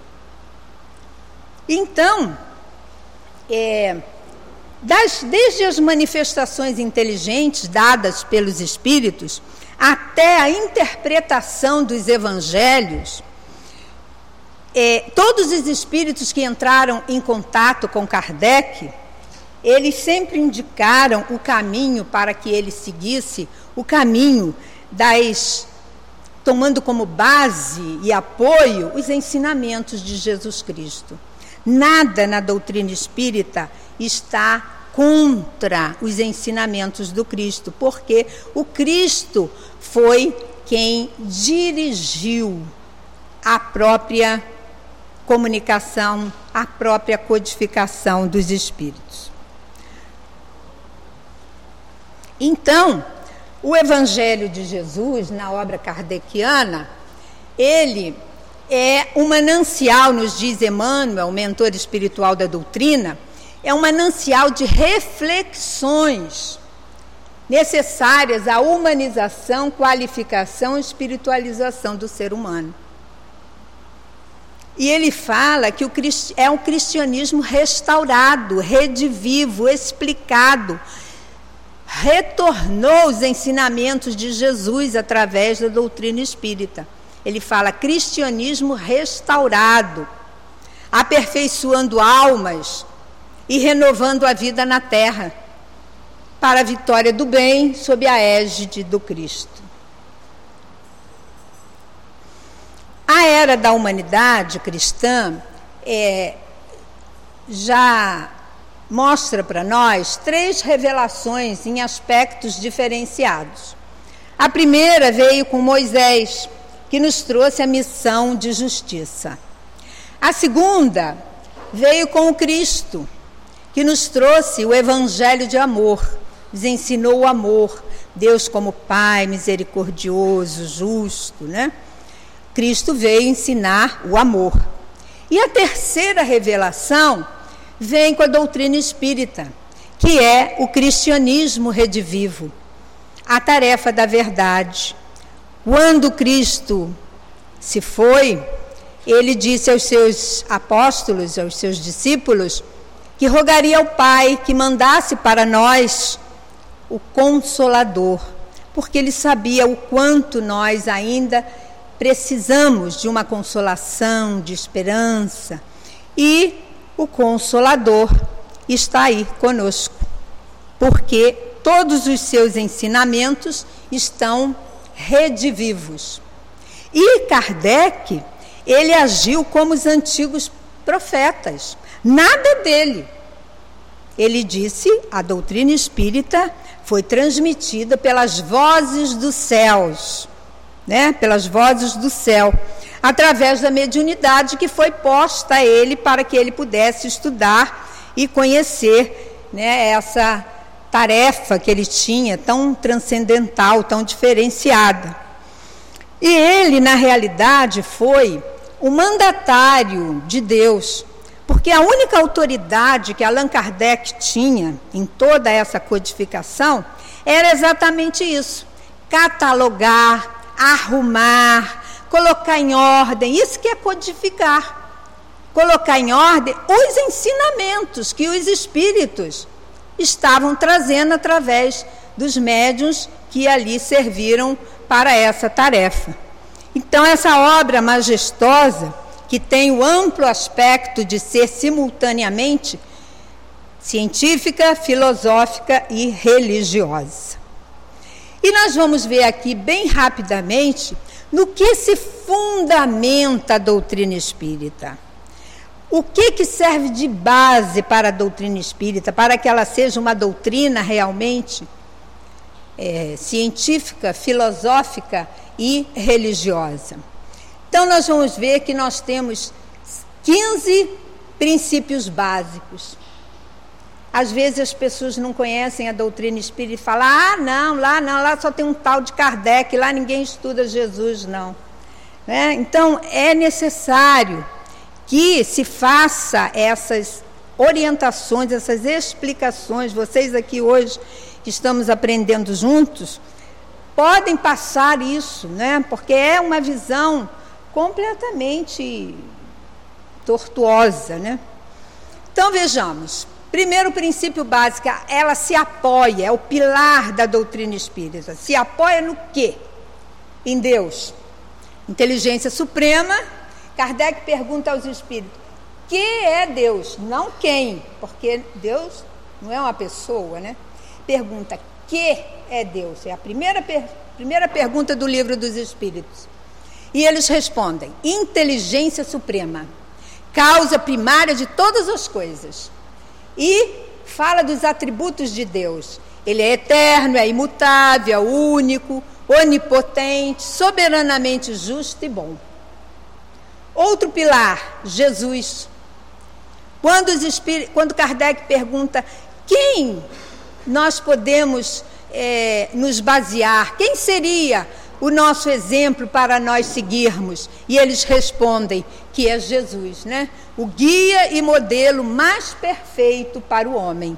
Então, é, das, desde as manifestações inteligentes dadas pelos espíritos, até a interpretação dos evangelhos, é, todos os espíritos que entraram em contato com Kardec, eles sempre indicaram o caminho para que ele seguisse, o caminho das, tomando como base e apoio os ensinamentos de Jesus Cristo. Nada na doutrina espírita está contra os ensinamentos do Cristo, porque o Cristo foi quem dirigiu a própria comunicação, a própria codificação dos espíritos. Então, o Evangelho de Jesus, na obra kardeciana, ele é um manancial, nos diz Emmanuel, o mentor espiritual da doutrina, é um manancial de reflexões necessárias à humanização, qualificação e espiritualização do ser humano. E ele fala que o, é um cristianismo restaurado, redivivo, explicado, retornou os ensinamentos de Jesus através da doutrina espírita. Ele fala cristianismo restaurado, aperfeiçoando almas e renovando a vida na terra, para a vitória do bem sob a égide do Cristo. A era da humanidade cristã é, já mostra para nós três revelações em aspectos diferenciados. A primeira veio com Moisés, que nos trouxe a missão de justiça. A segunda veio com o Cristo, que nos trouxe o evangelho de amor, nos ensinou o amor, Deus como Pai misericordioso, justo, né? Cristo veio ensinar o amor. E a terceira revelação vem com a doutrina espírita, que é o cristianismo redivivo, a tarefa da verdade. Quando Cristo se foi, ele disse aos seus apóstolos, aos seus discípulos, que rogaria ao Pai que mandasse para nós o Consolador, porque ele sabia o quanto nós ainda precisamos de uma consolação, de esperança, e o Consolador está aí conosco, porque todos os seus ensinamentos estão redivivos. E Kardec, ele agiu como os antigos profetas, nada é dele. Ele disse, a doutrina espírita foi transmitida pelas vozes dos céus, né? Pelas vozes do céu, através da mediunidade que foi posta a ele para que ele pudesse estudar e conhecer, né, essa tarefa que ele tinha, tão transcendental, tão diferenciada. E ele, na realidade, foi o mandatário de Deus, porque a única autoridade que Allan Kardec tinha em toda essa codificação era exatamente isso: catalogar, arrumar, colocar em ordem, isso que é codificar, colocar em ordem os ensinamentos que os espíritos estavam trazendo através dos médiuns que ali serviram para essa tarefa. Então, essa obra majestosa, que tem o amplo aspecto de ser simultaneamente científica, filosófica e religiosa. E nós vamos ver aqui bem rapidamente no que se fundamenta a doutrina espírita. O que, que serve de base para a doutrina espírita, para que ela seja uma doutrina realmente é, científica, filosófica e religiosa. Então, nós vamos ver que nós temos quinze princípios básicos. Às vezes as pessoas não conhecem a doutrina espírita e falam, ah, não, lá não, lá só tem um tal de Kardec, lá ninguém estuda Jesus, não. Né? Então, é necessário que se faça essas orientações, essas explicações. Vocês aqui hoje, que estamos aprendendo juntos, podem passar isso, né? Porque é uma visão completamente tortuosa, né? Então, vejamos. Primeiro princípio básico, ela se apoia, é o pilar da doutrina espírita. Se apoia no quê? Em Deus. Inteligência suprema. Kardec pergunta aos espíritos, que é Deus? Não quem, porque Deus não é uma pessoa, né? Pergunta, que é Deus? É a primeira, per primeira pergunta do Livro dos Espíritos. E eles respondem, inteligência suprema, causa primária de todas as coisas. E fala dos atributos de Deus. Ele é eterno, é imutável, é único, onipotente, soberanamente justo e bom. Outro pilar, Jesus. Quando, os espíritos, quando Kardec pergunta quem nós podemos é, nos basear, quem seria o nosso exemplo para nós seguirmos? E eles respondem que é Jesus, né? O guia e modelo mais perfeito para o homem.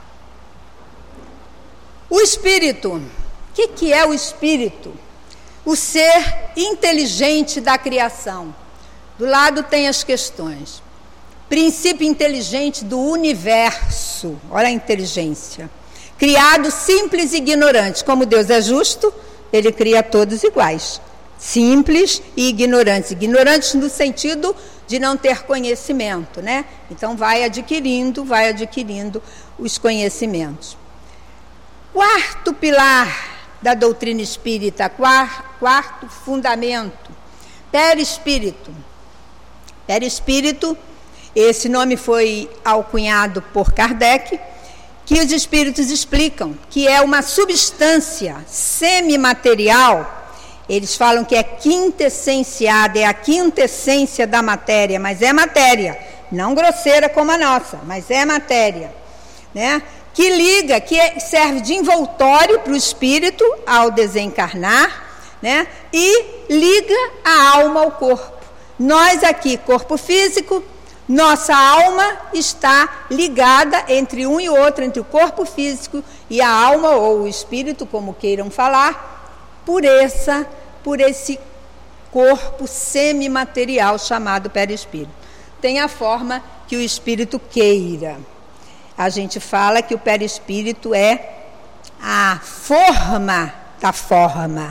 O Espírito. O que, que é o Espírito? O ser inteligente da criação. Do lado tem as questões. Princípio inteligente do universo. Olha a inteligência. Criado simples e ignorante. Como Deus é justo, ele cria todos iguais. Simples e ignorantes. Ignorantes no sentido de não ter conhecimento, né? Então vai adquirindo, vai adquirindo os conhecimentos. Quarto pilar da doutrina espírita, quarto fundamento, perispírito. Perispírito, esse nome foi alcunhado por Kardec, que os espíritos explicam que é uma substância semimaterial. Eles falam que é quintessenciada, é a quintessência da matéria, mas é matéria, não grosseira como a nossa, mas é matéria, né? Que liga, que serve de envoltório para o espírito ao desencarnar, né? E liga a alma ao corpo. Nós aqui, corpo físico, nossa alma está ligada entre um e outro, entre o corpo físico e a alma, ou o espírito, como queiram falar, por, essa, por esse corpo semimaterial chamado perispírito. Tem a forma que o espírito queira. A gente fala que o perispírito é a forma da forma.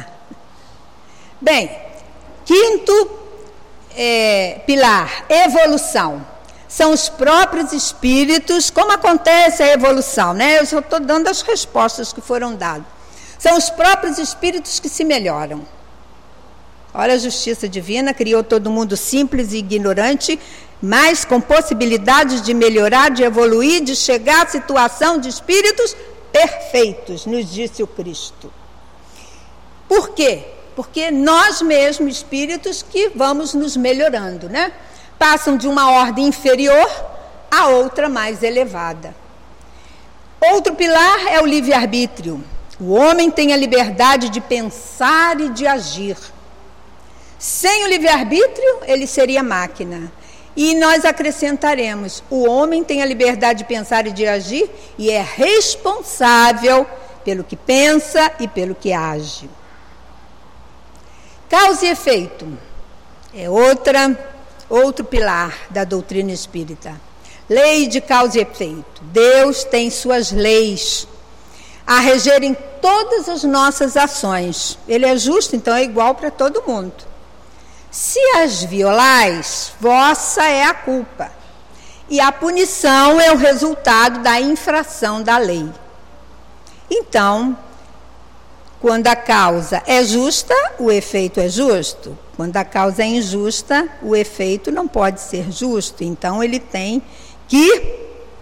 Bem, quinto é, pilar, evolução. São os próprios espíritos. Como acontece a evolução, né? Eu só estou dando as respostas que foram dadas. São os próprios espíritos que se melhoram. Olha, a justiça divina criou todo mundo simples e ignorante, mas com possibilidades de melhorar, de evoluir, de chegar à situação de espíritos perfeitos, nos disse o Cristo. Por quê? Porque nós mesmos, espíritos, que vamos nos melhorando, né? Passam de uma ordem inferior a outra mais elevada. Outro pilar é o livre-arbítrio. O homem tem a liberdade de pensar e de agir. Sem o livre-arbítrio, ele seria máquina. E nós acrescentaremos, o homem tem a liberdade de pensar e de agir e é responsável pelo que pensa e pelo que age. Causa e efeito é outra, outro pilar da doutrina espírita. Lei de causa e efeito. Deus tem suas leis a regerem todas as nossas ações. Ele é justo, então é igual para todo mundo. Se as violais, vossa é a culpa, e a punição é o resultado da infração da lei. Então, quando a causa é justa, o efeito é justo. Quando a causa é injusta, o efeito não pode ser justo. Então, ele tem que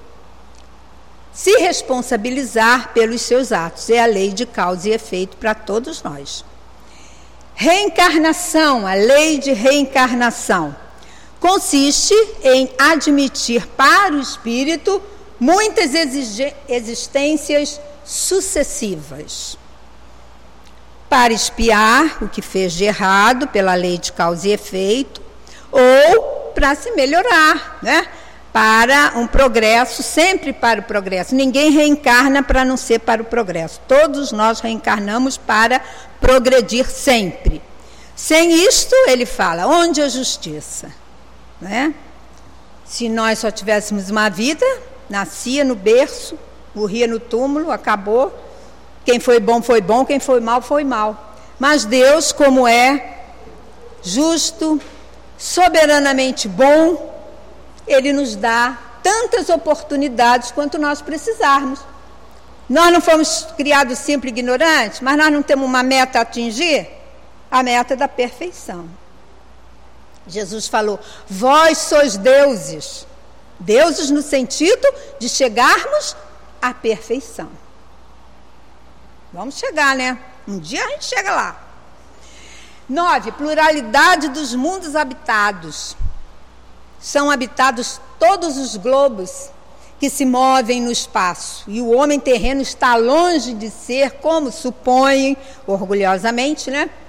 se responsabilizar pelos seus atos. É a lei de causa e efeito para todos nós. Reencarnação, a lei de reencarnação, consiste em admitir para o espírito muitas existências sucessivas, para expiar o que fez de errado pela lei de causa e efeito, ou para se melhorar, né? Para um progresso, sempre para o progresso. Ninguém reencarna para não ser para o progresso. Todos nós reencarnamos para progredir sempre. Sem isto, ele fala, onde a justiça? Né? Se nós só tivéssemos uma vida, nascia no berço, morria no túmulo, acabou. Quem foi bom, foi bom, quem foi mal, foi mal. Mas Deus, como é justo, soberanamente bom, Ele nos dá tantas oportunidades quanto nós precisarmos. Nós não fomos criados simples e ignorantes, mas nós não temos uma meta a atingir? A meta da perfeição. Jesus falou, vós sois deuses. Deuses no sentido de chegarmos à perfeição. Vamos chegar, né? Um dia a gente chega lá. Nove, pluralidade dos mundos habitados. São habitados todos os globos que se movem no espaço. E o homem terreno está longe de ser, como supõem, orgulhosamente, né?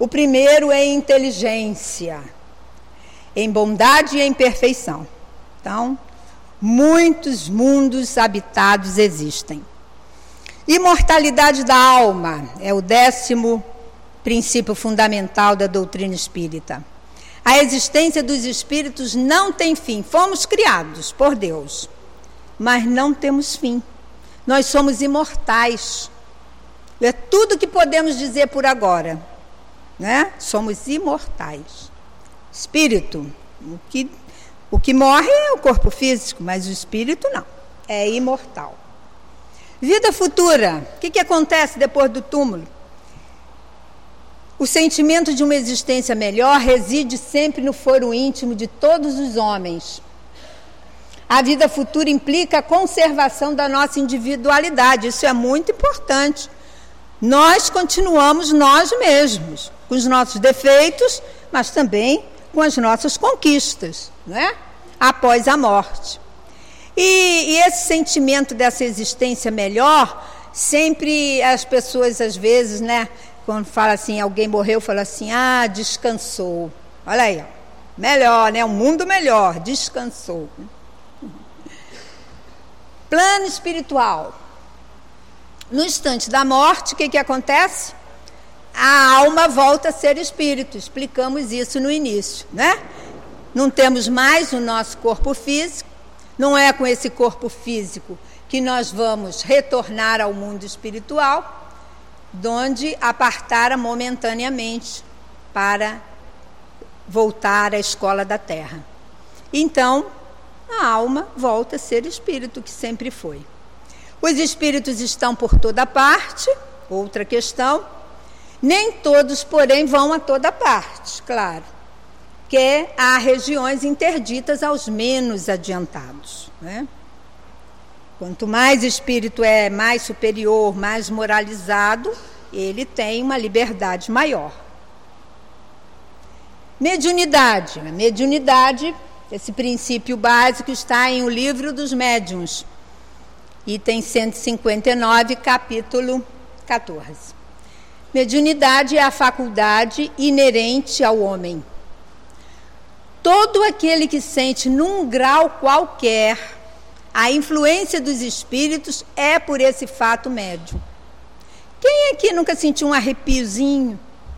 O primeiro é em inteligência, em bondade e em perfeição. Então, muitos mundos habitados existem. Imortalidade da alma é o décimo princípio fundamental da doutrina espírita. A existência dos espíritos não tem fim. Fomos criados por Deus, mas não temos fim. Nós somos imortais. É tudo que podemos dizer por agora, né? Somos imortais. Espírito, o que, o que morre é o corpo físico, mas o espírito não, é imortal. Vida futura, o que, que acontece depois do túmulo? O sentimento de uma existência melhor reside sempre no foro íntimo de todos os homens. A vida futura implica a conservação da nossa individualidade, isso é muito importante. Nós continuamos nós mesmos, com os nossos defeitos, mas também com as nossas conquistas, né? Após a morte. E, e esse sentimento dessa existência melhor, sempre as pessoas às vezes, né, quando fala assim, alguém morreu, fala assim, ah, descansou. Olha aí, ó, melhor, né, um mundo melhor, descansou. Plano espiritual. No instante da morte, o que, que acontece? A alma volta a ser espírito. Explicamos isso no início, né? Não temos mais o nosso corpo físico. Não é com esse corpo físico que nós vamos retornar ao mundo espiritual, donde apartara momentaneamente para voltar à escola da terra. Então, a alma volta a ser espírito, que sempre foi. Os espíritos estão por toda parte, outra questão. Nem todos, porém, vão a toda parte, claro. Que há regiões interditas aos menos adiantados, né? Quanto mais espírito é mais superior, mais moralizado, ele tem uma liberdade maior. Mediunidade. A mediunidade, esse princípio básico está em O Livro dos Médiuns, item cento e cinquenta e nove, capítulo quatorze. Mediunidade é a faculdade inerente ao homem. Todo aquele que sente num grau qualquer a influência dos espíritos é por esse fato médium. Quem aqui nunca sentiu um arrepiozinho?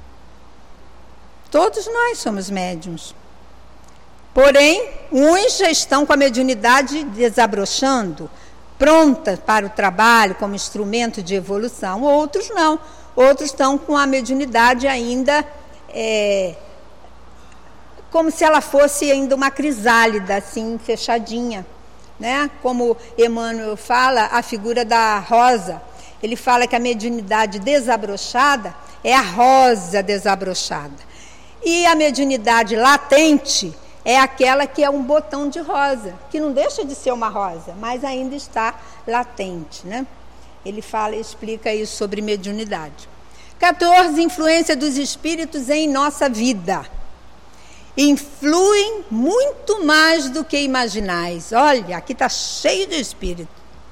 Todos nós somos médiuns. Porém, uns já estão com a mediunidade desabrochando, pronta para o trabalho como instrumento de evolução. Outros não. Outros estão com a mediunidade ainda... É, como se ela fosse ainda uma crisálida, assim, fechadinha, né? Como Emmanuel fala, a figura da rosa. Ele fala que a mediunidade desabrochada é a rosa desabrochada. E a mediunidade latente é aquela que é um botão de rosa, que não deixa de ser uma rosa, mas ainda está latente, né? Ele fala, explica isso sobre mediunidade. quatorze. Influência dos espíritos em nossa vida. Influem muito mais do que imaginais. Olha, aqui está cheio de espírito.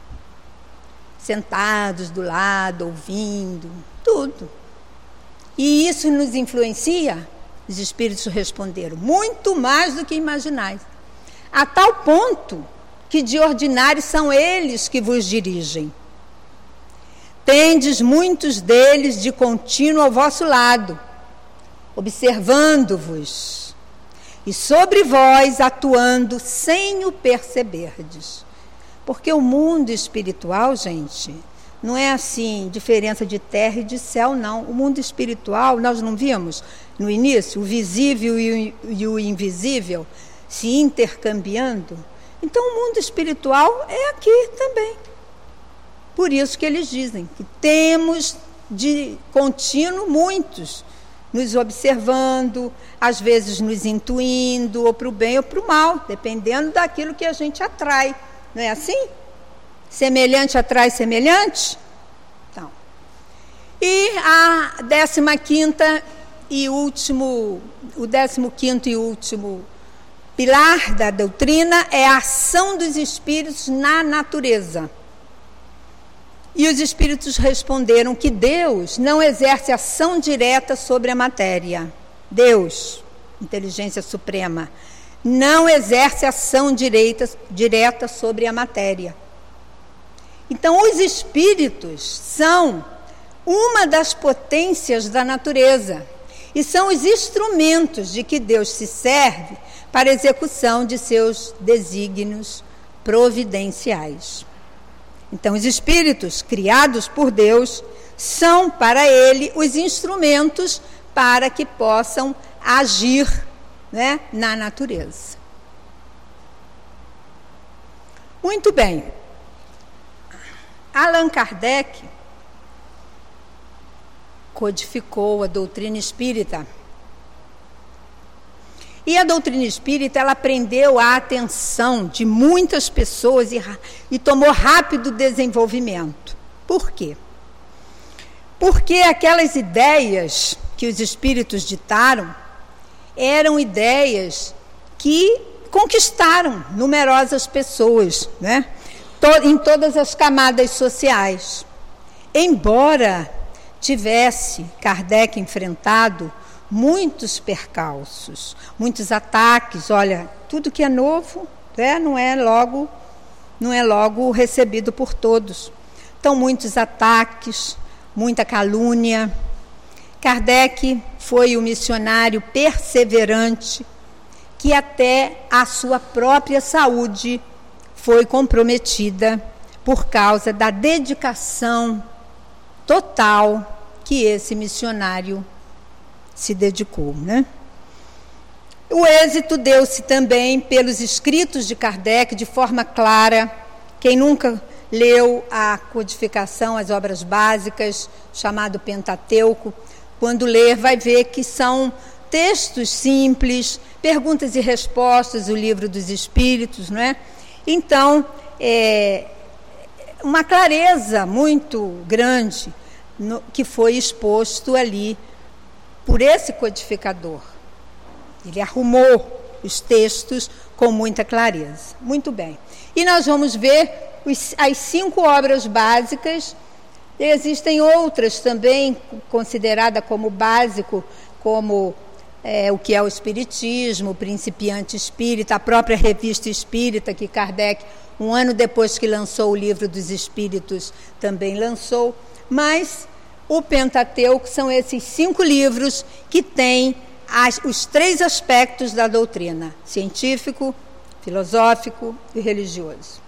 Sentados do lado, ouvindo, tudo. E isso nos influencia? Os espíritos responderam, muito mais do que imaginais. A tal ponto que de ordinário são eles que vos dirigem. Tendes muitos deles de contínuo ao vosso lado, observando-vos. E sobre vós atuando sem o perceberdes. Porque o mundo espiritual, gente, não é assim, diferença de terra e de céu, não. O mundo espiritual, nós não vimos no início, o visível e o, e o invisível se intercambiando? Então o mundo espiritual é aqui também. Por isso que eles dizem que temos de contínuo muitos nos observando, às vezes nos intuindo, ou para o bem ou para o mal, dependendo daquilo que a gente atrai. Não é assim? Semelhante atrai semelhante? Então. E a décima quinta e último, o décimo quinto e último pilar da doutrina é a ação dos espíritos na natureza. E os espíritos responderam que Deus não exerce ação direta sobre a matéria. Deus, inteligência suprema, não exerce ação direta, direta sobre a matéria. Então, os espíritos são uma das potências da natureza e são os instrumentos de que Deus se serve para a execução de seus desígnios providenciais. Então, os espíritos criados por Deus são para ele os instrumentos para que possam agir, né, na natureza. Muito bem. Allan Kardec codificou a doutrina espírita. E a doutrina espírita, ela prendeu a atenção de muitas pessoas e, e tomou rápido desenvolvimento. Por quê? Porque aquelas ideias que os espíritos ditaram eram ideias que conquistaram numerosas pessoas, né? To- em todas as camadas sociais. Embora tivesse Kardec enfrentado muitos percalços, muitos ataques, olha, tudo que é novo, né, não é logo, não é logo recebido por todos. Então, muitos ataques, muita calúnia. Kardec foi um missionário perseverante que até a sua própria saúde foi comprometida por causa da dedicação total que esse missionário se dedicou, né? O êxito deu-se também pelos escritos de Kardec de forma clara. Quem nunca leu a codificação, as obras básicas, chamado Pentateuco, quando ler vai ver que são textos simples, perguntas e respostas, o livro dos Espíritos, não é? Então, é uma clareza muito grande no, que foi exposto ali por esse codificador. Ele arrumou os textos com muita clareza. Muito bem. E nós vamos ver os, as cinco obras básicas. Existem outras também consideradas como básico, como é, o que é o Espiritismo, o Principiante Espírita, a própria Revista Espírita, que Kardec, um ano depois que lançou o Livro dos Espíritos, também lançou. Mas o Pentateuco são esses cinco livros que têm as, os três aspectos da doutrina: científico, filosófico e religioso.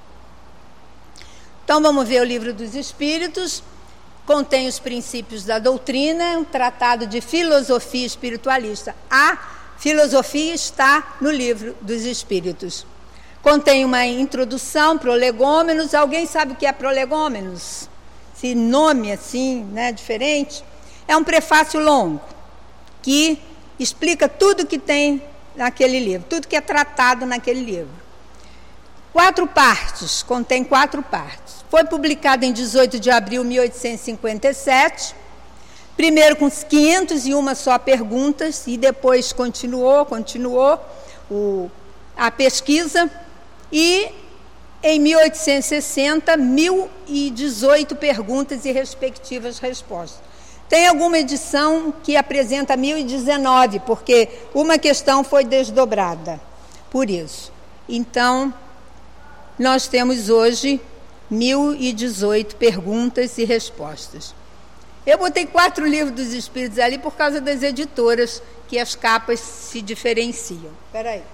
Então vamos ver o Livro dos Espíritos. Contém os princípios da doutrina, um tratado de filosofia espiritualista. A filosofia está no Livro dos Espíritos. Contém uma introdução, prolegômenos. Alguém sabe o que é prolegômenos? Esse nome assim, né, diferente. É um prefácio longo, que explica tudo que tem naquele livro, tudo que é tratado naquele livro. Quatro partes, contém quatro partes. Foi publicado em dezoito de abril de mil oitocentos e cinquenta e sete, primeiro com quinhentas e uma só perguntas, e depois continuou, continuou o, a pesquisa, e em mil oitocentos e sessenta, mil e dezoito perguntas e respectivas respostas. Tem alguma edição que apresenta mil e dezenove, porque uma questão foi desdobrada, por isso. Então, nós temos hoje mil e dezoito perguntas e respostas. Eu botei quatro livros dos Espíritos ali por causa das editoras, que as capas se diferenciam. Espera aí.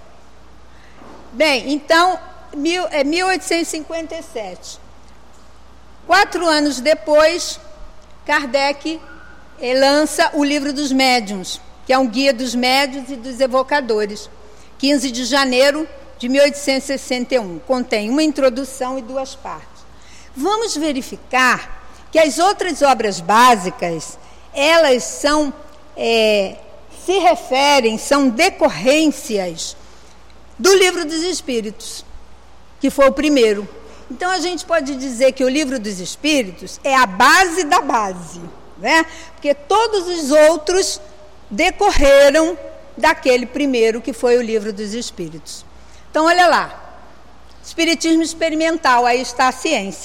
Bem, então, mil, é mil oitocentos e cinquenta e sete. Quatro anos depois, Kardec eh, lança o Livro dos Médiuns, que é um guia dos médiuns e dos evocadores. quinze de janeiro de mil oitocentos e sessenta e um. Contém uma introdução e duas partes. Vamos verificar que as outras obras básicas, elas são, é, se referem, são decorrências do Livro dos Espíritos, que foi o primeiro. Então, a gente pode dizer que o Livro dos Espíritos é a base da base, né? Porque todos os outros decorreram daquele primeiro, que foi o Livro dos Espíritos. Então, olha lá. Espiritismo experimental, aí está a ciência.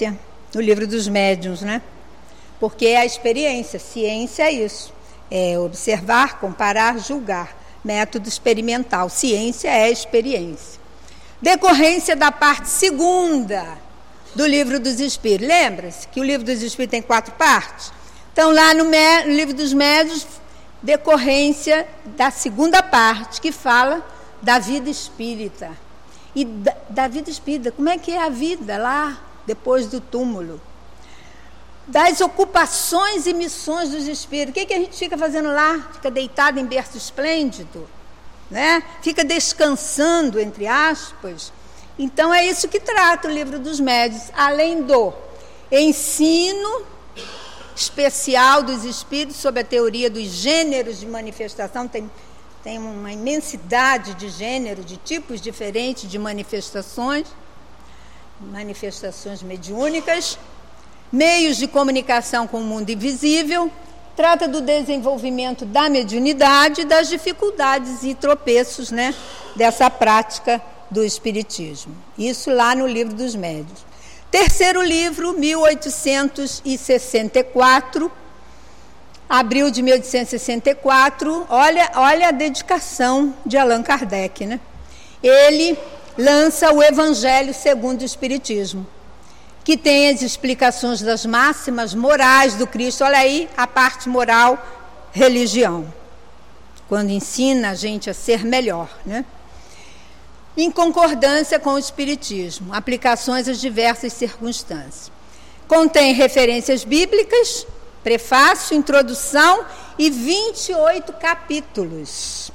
no livro dos médiuns, né? Porque é a experiência, ciência é isso, é observar, comparar, julgar, método experimental, ciência é experiência. Decorrência da parte segunda do livro dos Espíritos, lembra-se que o livro dos Espíritos tem quatro partes? Então lá no, no livro dos médiuns, decorrência da segunda parte, que fala da vida espírita. E da, da vida espírita, como é que é a vida lá, depois do túmulo? Das ocupações e missões dos espíritos. O que, que a gente fica fazendo lá? Fica deitado em berço esplêndido, né? Fica descansando, entre aspas. Então é isso que trata o livro dos médiuns, além do ensino especial dos espíritos sobre a teoria dos gêneros de manifestação. Tem, tem uma imensidade de gêneros, de tipos diferentes de manifestações, manifestações mediúnicas, meios de comunicação com o mundo invisível, trata do desenvolvimento da mediunidade e das dificuldades e tropeços, né, dessa prática do espiritismo. Isso lá no livro dos médiuns. Terceiro livro, mil oitocentos e sessenta e quatro, abril de mil oitocentos e sessenta e quatro, olha, olha a dedicação de Allan Kardec, né? Ele lança o Evangelho segundo o Espiritismo, que tem as explicações das máximas morais do Cristo. Olha aí a parte moral, religião, quando ensina a gente a ser melhor, né? Em concordância com o Espiritismo, aplicações às diversas circunstâncias. Contém referências bíblicas, prefácio, introdução e vinte e oito capítulos.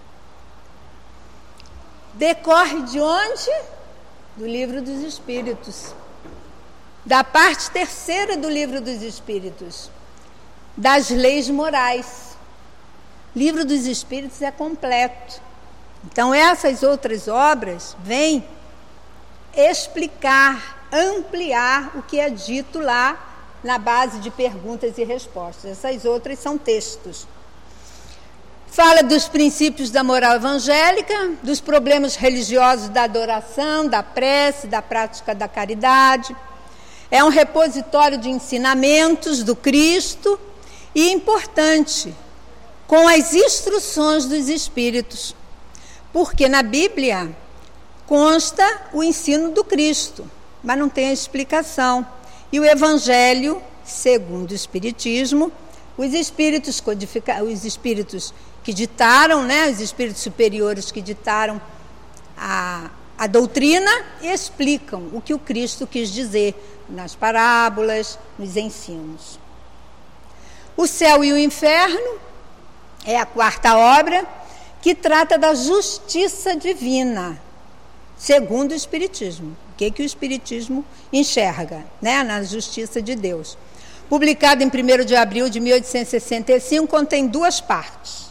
Decorre de onde? Do Livro dos Espíritos. Da parte terceira do Livro dos Espíritos, das leis morais. O Livro dos Espíritos é completo. Então, essas outras obras vêm explicar, ampliar o que é dito lá na base de perguntas e respostas. Essas outras são textos. Fala dos princípios da moral evangélica, dos problemas religiosos da adoração, da prece, da prática da caridade. É um repositório de ensinamentos do Cristo e importante, com as instruções dos Espíritos. Porque na Bíblia consta o ensino do Cristo, mas não tem a explicação. E o Evangelho, segundo o Espiritismo, os espíritos, codifica... os espíritos que ditaram, né, os espíritos superiores que ditaram a, a doutrina, explicam o que o Cristo quis dizer nas parábolas, nos ensinos. O Céu e o Inferno é a quarta obra, que trata da justiça divina, segundo o Espiritismo. O que, que o Espiritismo enxerga, né, na justiça de Deus. Publicado em primeiro de abril de mil oitocentos e sessenta e cinco, contém duas partes.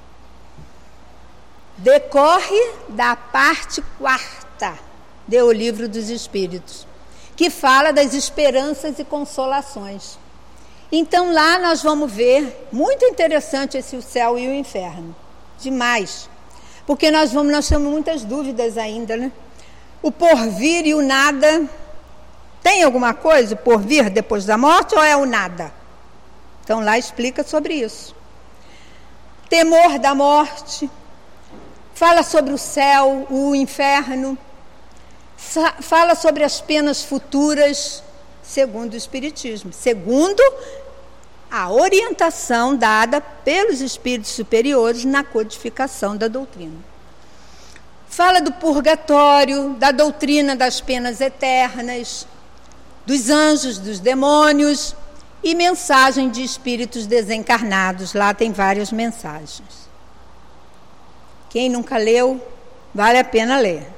Decorre da parte quarta do Livro dos Espíritos, que fala das esperanças e consolações. Então lá nós vamos ver, muito interessante esse o céu e o inferno. Demais, porque nós vamos, nós temos muitas dúvidas ainda, né? O porvir e o nada, tem alguma coisa, o porvir depois da morte ou é o nada? Então lá explica sobre isso. Temor da morte, fala sobre o céu, o inferno, fala sobre as penas futuras, segundo o Espiritismo, segundo a orientação dada pelos espíritos superiores na codificação da doutrina. Fala do purgatório, da doutrina das penas eternas, dos anjos, dos demônios e mensagem de espíritos desencarnados. Lá tem várias mensagens. Quem nunca leu, vale a pena ler.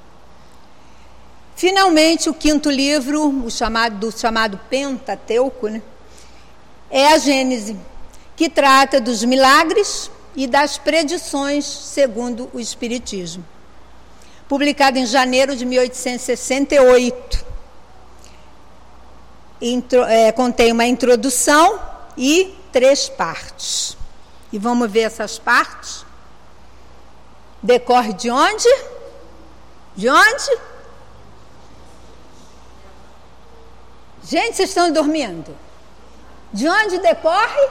Finalmente, o quinto livro, o chamado, do chamado Pentateuco, né? É a Gênese, que trata dos milagres e das predições segundo o Espiritismo. Publicado em janeiro de mil oitocentos e sessenta e oito. Intro, é, contém uma introdução e três partes. E vamos ver essas partes. Decorre de onde? De onde? Gente, vocês estão dormindo? De onde decorre?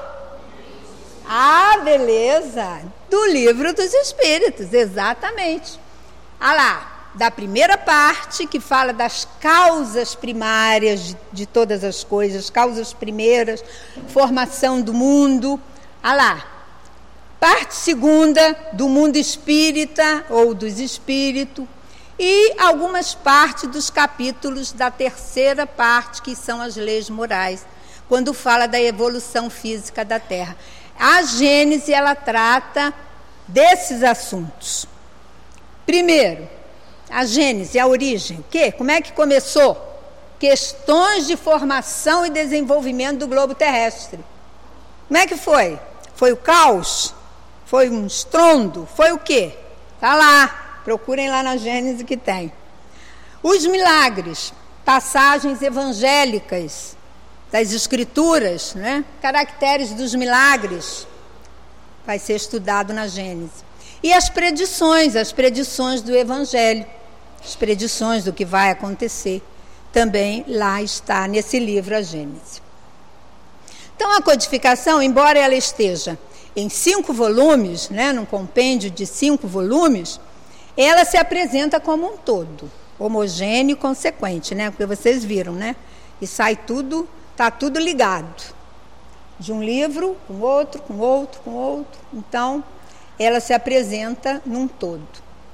Ah, beleza. Do Livro dos Espíritos, exatamente. Ah lá, da primeira parte, que fala das causas primárias de, de todas as coisas, causas primeiras, formação do mundo. Ah lá, parte segunda, do mundo espírita ou dos espíritos. E algumas partes dos capítulos da terceira parte, que são as leis morais, quando fala da evolução física da Terra. A Gênese, ela trata desses assuntos. Primeiro, a Gênese, a origem. O quê? Como é que começou? Questões de formação e desenvolvimento do globo terrestre. Como é que foi? Foi o caos? Foi um estrondo? Foi o quê? Está lá. Procurem lá na Gênese que tem. Os milagres, passagens evangélicas das Escrituras, né? Caracteres dos milagres, vai ser estudado na Gênese. E as predições, as predições do Evangelho, as predições do que vai acontecer, também lá está nesse livro a Gênese. Então a codificação, embora ela esteja em cinco volumes, né? Num compêndio de cinco volumes, ela se apresenta como um todo, homogêneo e consequente, né? Porque vocês viram, né? E sai tudo, está tudo ligado. De um livro com outro, com outro, com outro. Então, ela se apresenta num todo.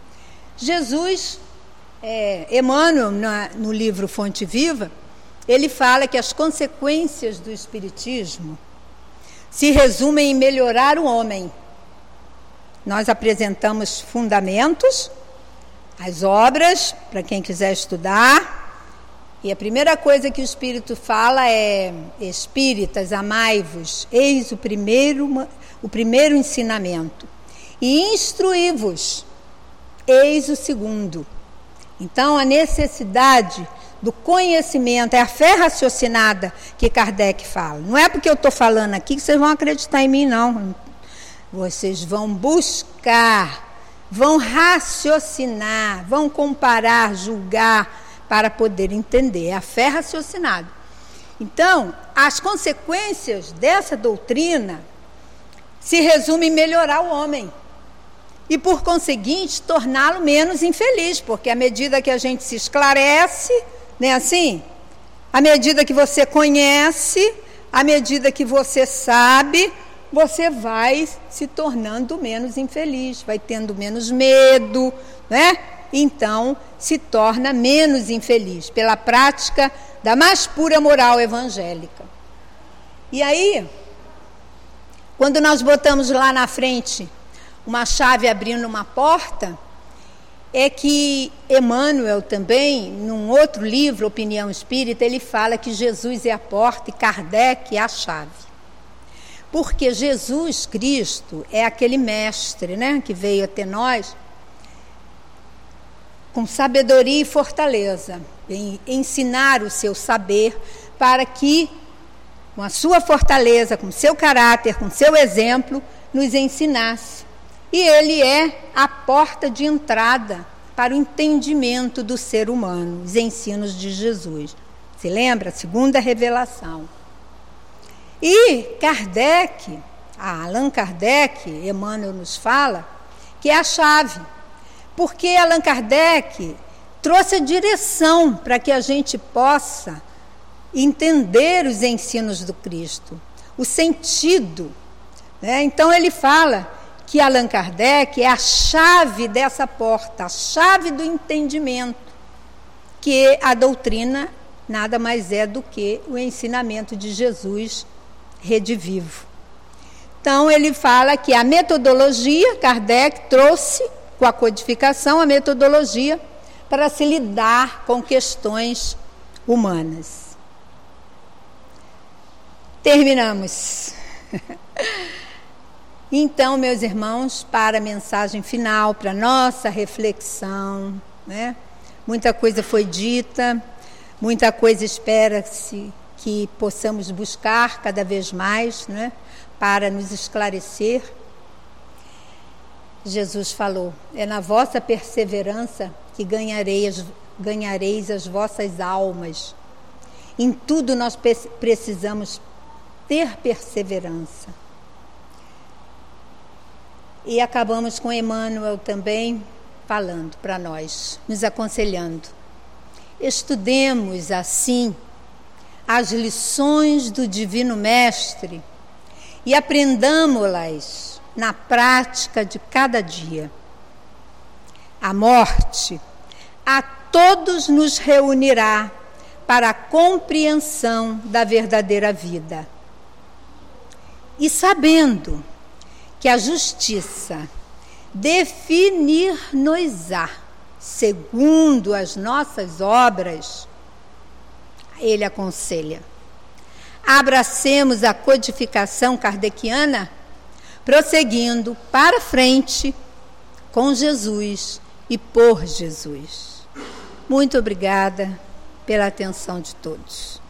Jesus, é, Emmanuel, na, no livro Fonte Viva, ele fala que as consequências do Espiritismo se resumem em melhorar o homem. Nós apresentamos fundamentos, as obras, para quem quiser estudar. E a primeira coisa que o Espírito fala é: espíritas, amai-vos, eis o primeiro, o primeiro ensinamento. E instruí-vos, eis o segundo. Então, a necessidade do conhecimento, é a fé raciocinada que Kardec fala. Não é porque eu estou falando aqui que vocês vão acreditar em mim, não. Vocês vão buscar, vão raciocinar, vão comparar, julgar, para poder entender. É a fé raciocinada. Então, as consequências dessa doutrina se resumem em melhorar o homem. E, por conseguinte, torná-lo menos infeliz, porque à medida que a gente se esclarece, não é assim? À medida que você conhece, à medida que você sabe, você vai se tornando menos infeliz, vai tendo menos medo, né? Então, se torna menos infeliz pela prática da mais pura moral evangélica. E aí, quando nós botamos lá na frente uma chave abrindo uma porta, é que Emmanuel também, num outro livro, Opinião Espírita, ele fala que Jesus é a porta e Kardec é a chave. Porque Jesus Cristo é aquele mestre, né, que veio até nós com sabedoria e fortaleza, em ensinar o seu saber para que, com a sua fortaleza, com o seu caráter, com o seu exemplo, nos ensinasse. E ele é a porta de entrada para o entendimento do ser humano, os ensinos de Jesus. Se lembra? A segunda revelação. E Kardec, Allan Kardec, Emmanuel nos fala, que é a chave. Porque Allan Kardec trouxe a direção para que a gente possa entender os ensinos do Cristo, o sentido, né? Então ele fala que Allan Kardec é a chave dessa porta, a chave do entendimento, que a doutrina nada mais é do que o ensinamento de Jesus redivivo. Então ele fala que a metodologia, Kardec trouxe com a codificação a metodologia para se lidar com questões humanas. Terminamos. Então, meus irmãos, para a mensagem final, para a nossa reflexão, né? Muita coisa foi dita, muita coisa espera-se que possamos buscar cada vez mais, né? Para nos esclarecer. Jesus falou: é na vossa perseverança que ganhareis, ganhareis as vossas almas. Em tudo nós precisamos ter perseverança. E acabamos com Emmanuel também falando para nós, nos aconselhando. Estudemos assim as lições do Divino Mestre e aprendamo-las na prática de cada dia. A morte a todos nos reunirá para a compreensão da verdadeira vida. E sabendo que a justiça definir-nos-á segundo as nossas obras, ele aconselha: abracemos a codificação kardeciana, prosseguindo para frente com Jesus e por Jesus. Muito obrigada pela atenção de todos.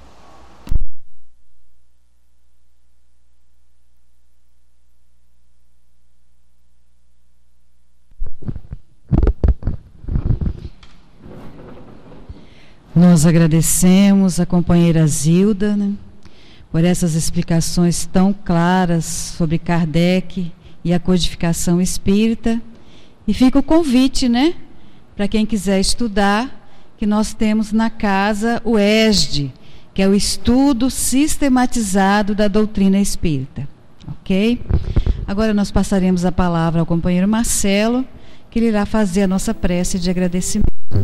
Nós agradecemos a companheira Zilda, né, por essas explicações tão claras sobre Kardec e a codificação espírita. E fica o convite, né, para quem quiser estudar, que nós temos na casa o E S D, que é o Estudo Sistematizado da Doutrina Espírita. Ok? Agora nós passaremos a palavra ao companheiro Marcelo, que ele irá fazer a nossa prece de agradecimento.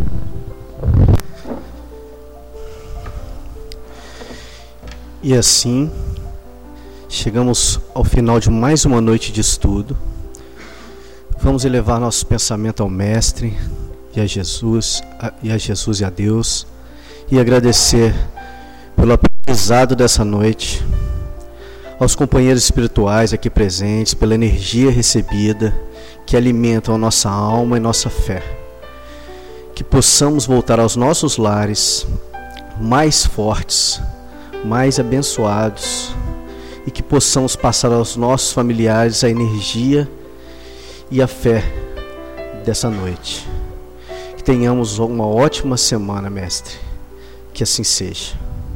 E assim, chegamos ao final de mais uma noite de estudo. Vamos elevar nosso pensamento ao Mestre e a Jesus, a, e a Jesus e a Deus, e agradecer pelo aprendizado dessa noite, aos companheiros espirituais aqui presentes, pela energia recebida, que alimentam a nossa alma e nossa fé. Que possamos voltar aos nossos lares mais fortes, mais abençoados, e que possamos passar aos nossos familiares a energia e a fé dessa noite. Que tenhamos uma ótima semana, Mestre. Que assim seja.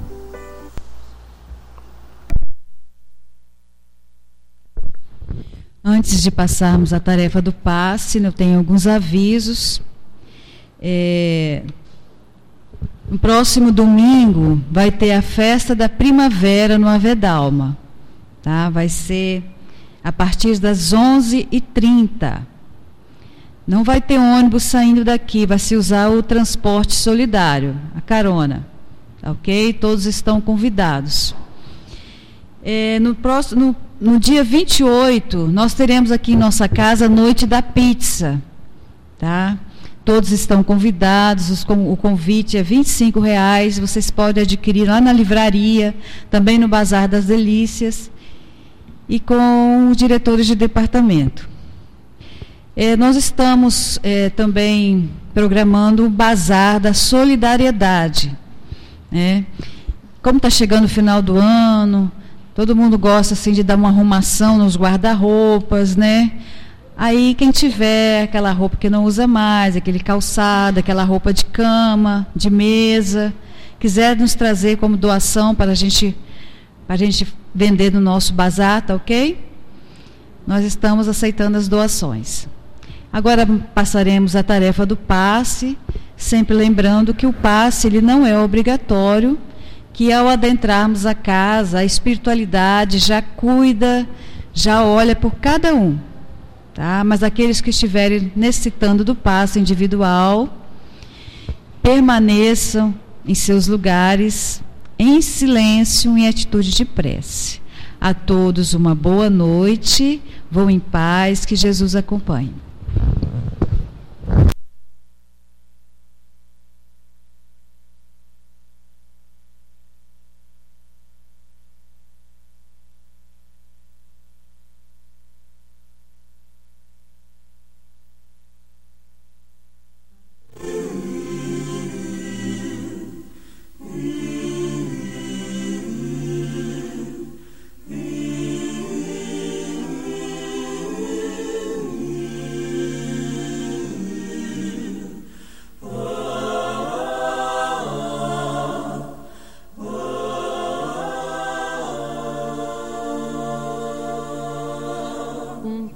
Antes de passarmos à tarefa do passe, eu tenho alguns avisos. É... No próximo domingo vai ter a festa da primavera no Avedalma, tá? Vai ser a partir das onze e trinta. Não vai ter ônibus saindo daqui, vai se usar o transporte solidário, a carona, ok? Todos estão convidados. É, no, próximo, no, no dia vinte e oito, nós teremos aqui em nossa casa a Noite da Pizza, tá? Todos estão convidados, os, o convite é vinte e cinco reais, vocês podem adquirir lá na livraria, também no Bazar das Delícias, e com os diretores de departamento. É, nós estamos é, também programando o Bazar da Solidariedade, né? Como está chegando o final do ano, todo mundo gosta assim, de dar uma arrumação nos guarda-roupas, né? Aí quem tiver aquela roupa que não usa mais, aquele calçado, aquela roupa de cama, de mesa, quiser nos trazer como doação para a gente, para a gente vender no nosso bazar, tá ok? Nós estamos aceitando as doações. Agora passaremos à tarefa do passe, sempre lembrando que o passe ele não é obrigatório, que ao adentrarmos a casa, a espiritualidade já cuida, já olha por cada um. Tá? Mas aqueles que estiverem necessitando do passe individual, permaneçam em seus lugares, em silêncio, em atitude de prece. A todos uma boa noite, vão em paz, que Jesus acompanhe.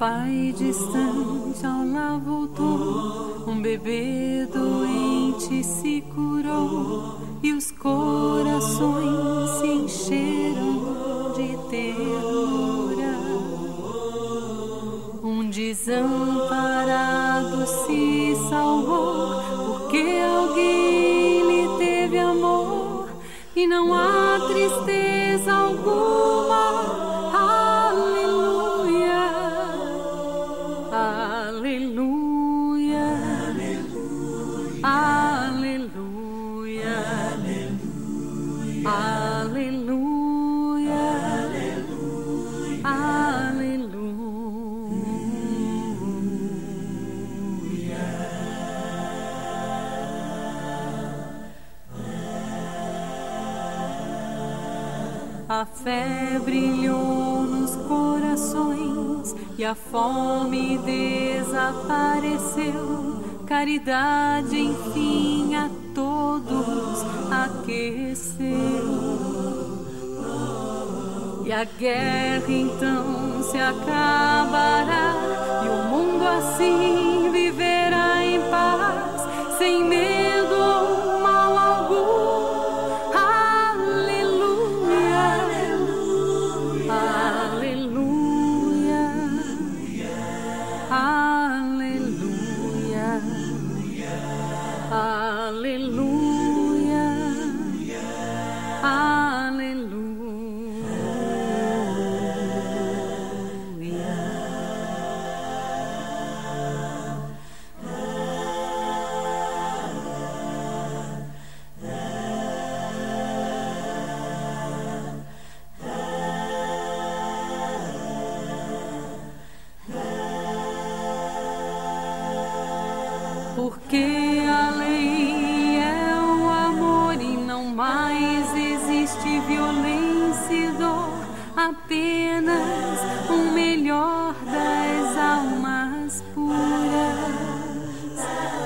pai distante ao lar voltou, um bebê doente se curou e os corações se encheram de ternura. Um desamparado se salvou porque alguém lhe teve amor e não há tristeza alguma. A fé brilhou nos corações e a fome desapareceu. Caridade, enfim, a todos aqueceu. E a guerra então se acabará e o mundo assim viverá em paz, sem medo ou mal algum. Porque a lei é o amor e não mais existe violência e dor, apenas o melhor das almas puras.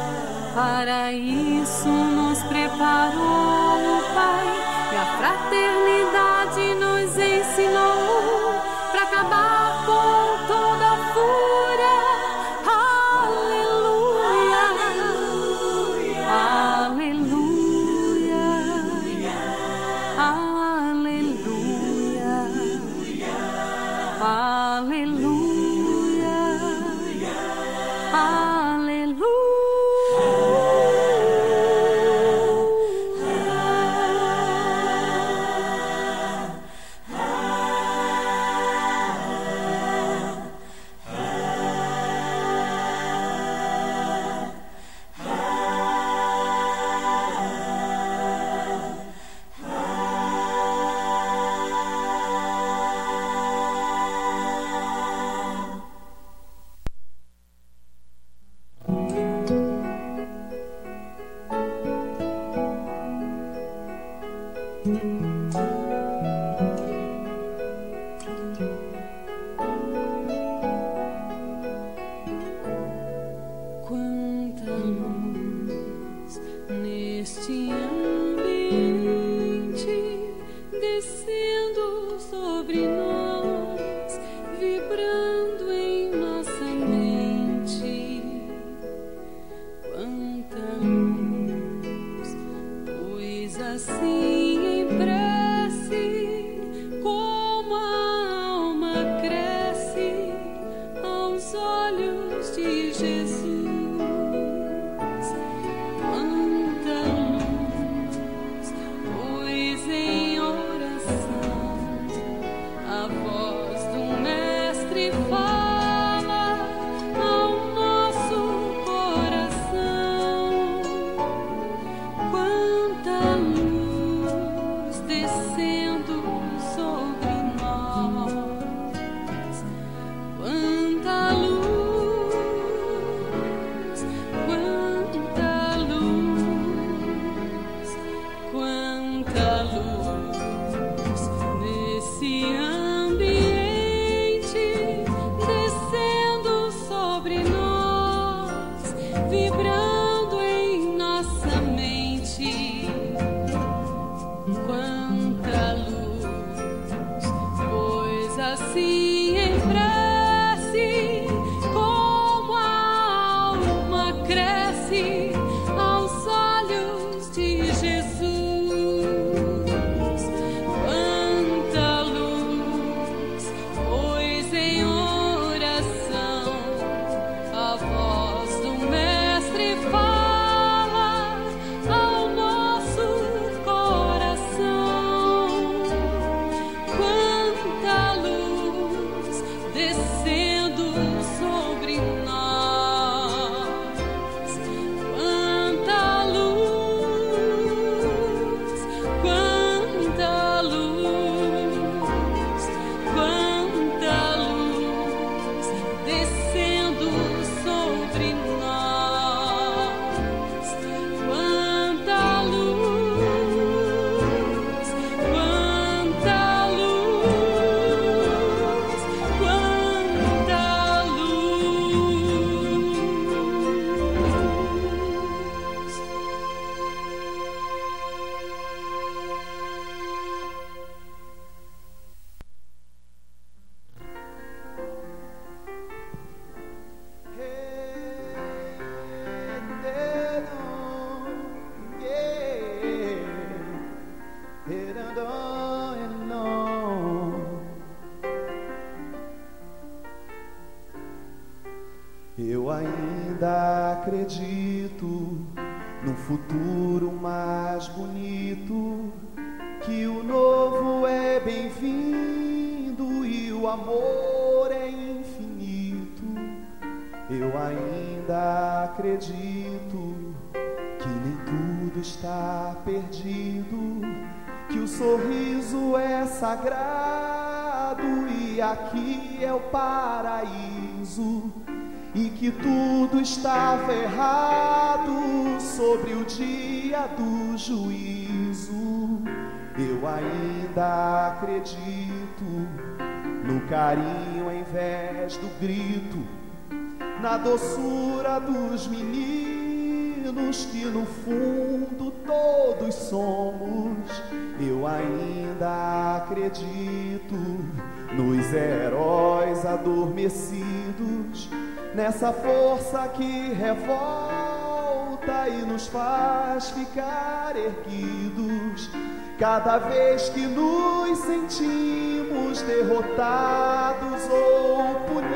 Para isso nos preparou o Pai e a fraternidade nos ensinou para acabar com toda a fúria. assim em prece ainda acredito num futuro mais bonito, que o novo é bem-vindo e o amor é infinito. Eu ainda acredito que nem tudo está perdido, que o sorriso é sagrado e aqui é o paraíso, e que tudo estava errado sobre o dia do juízo. Eu ainda acredito no carinho ao invés do grito, na doçura dos meninos que no fundo todos somos. Eu ainda acredito nos heróis adormecidos, nessa força que revolta e nos faz ficar erguidos cada vez que nos sentimos derrotados ou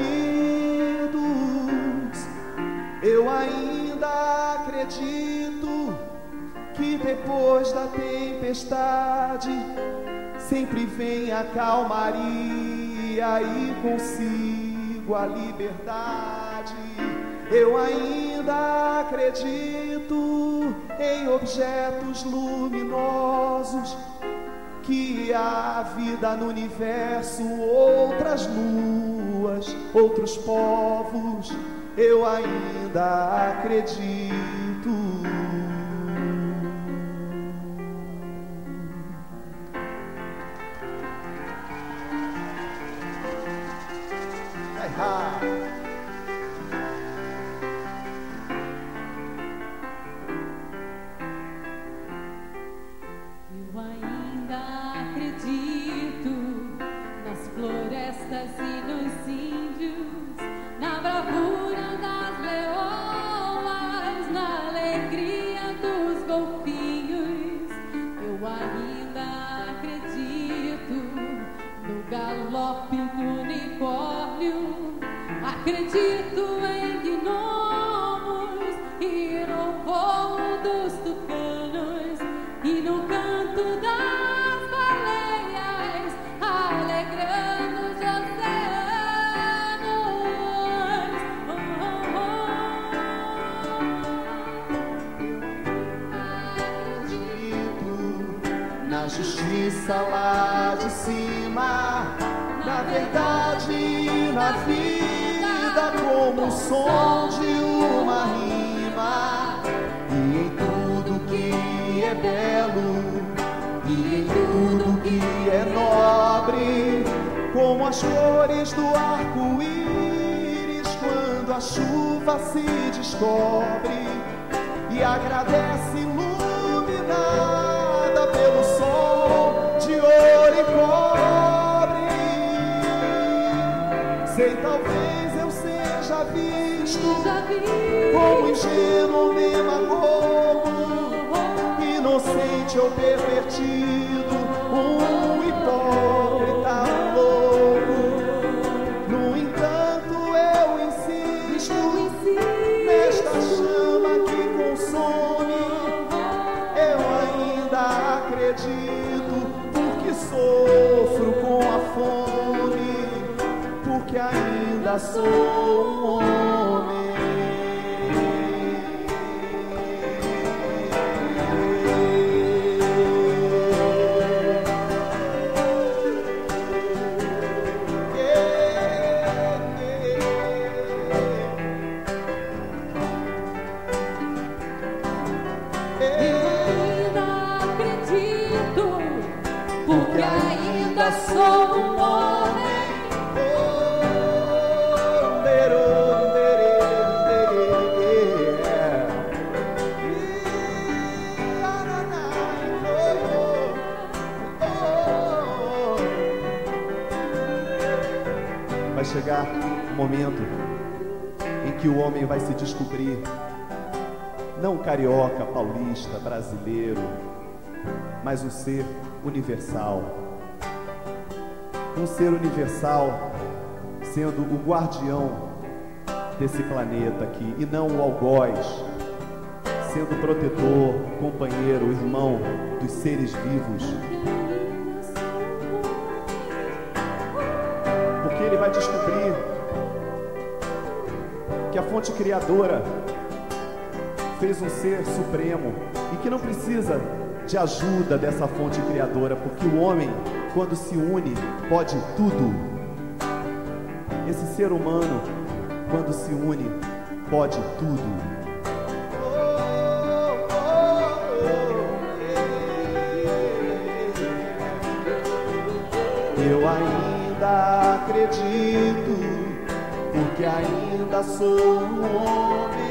punidos. Eu ainda acredito que depois da tempestade sempre vem a calmaria e consigo a liberdade. Eu ainda acredito em objetos luminosos, que há vida no universo, outras luas, outros povos. Eu ainda acredito. Eu ainda acredito nas florestas e nos índios, na bravura das leoas, na alegria dos golfinhos. Eu ainda acredito no galope do unicórnio, acredito em gnomos e no voo dos tucanos e no canto das baleias, alegrando os oceanos. Oh, oh, Acredito na justiça lá de cima, na verdade e na vida, como o som de uma rima, e em tudo que é belo, e em tudo que é nobre, como as cores do arco-íris quando a chuva se descobre e agradece iluminada pelo sol de ouro e cobre. Sei, talvez eu seja visto como ingênuo ou demagogo, inocente ou pervertido, um hipócrita, um louco. No entanto eu insisto nesta chama que consome. Eu ainda acredito, porque sofro com a fome, porque ainda sou um homem. Sou um homem. Vai chegar um momento em que o homem vai se descobrir não carioca, paulista, brasileiro, mas um ser universal. Um ser universal, sendo o guardião desse planeta aqui, e não o algoz, sendo protetor, companheiro, irmão dos seres vivos. Porque ele vai descobrir que a fonte criadora fez um ser supremo e que não precisa de ajuda dessa fonte criadora, porque o homem, quando se une, pode tudo. Esse ser humano, quando se une, pode tudo. Eu ainda acredito, porque ainda sou um homem.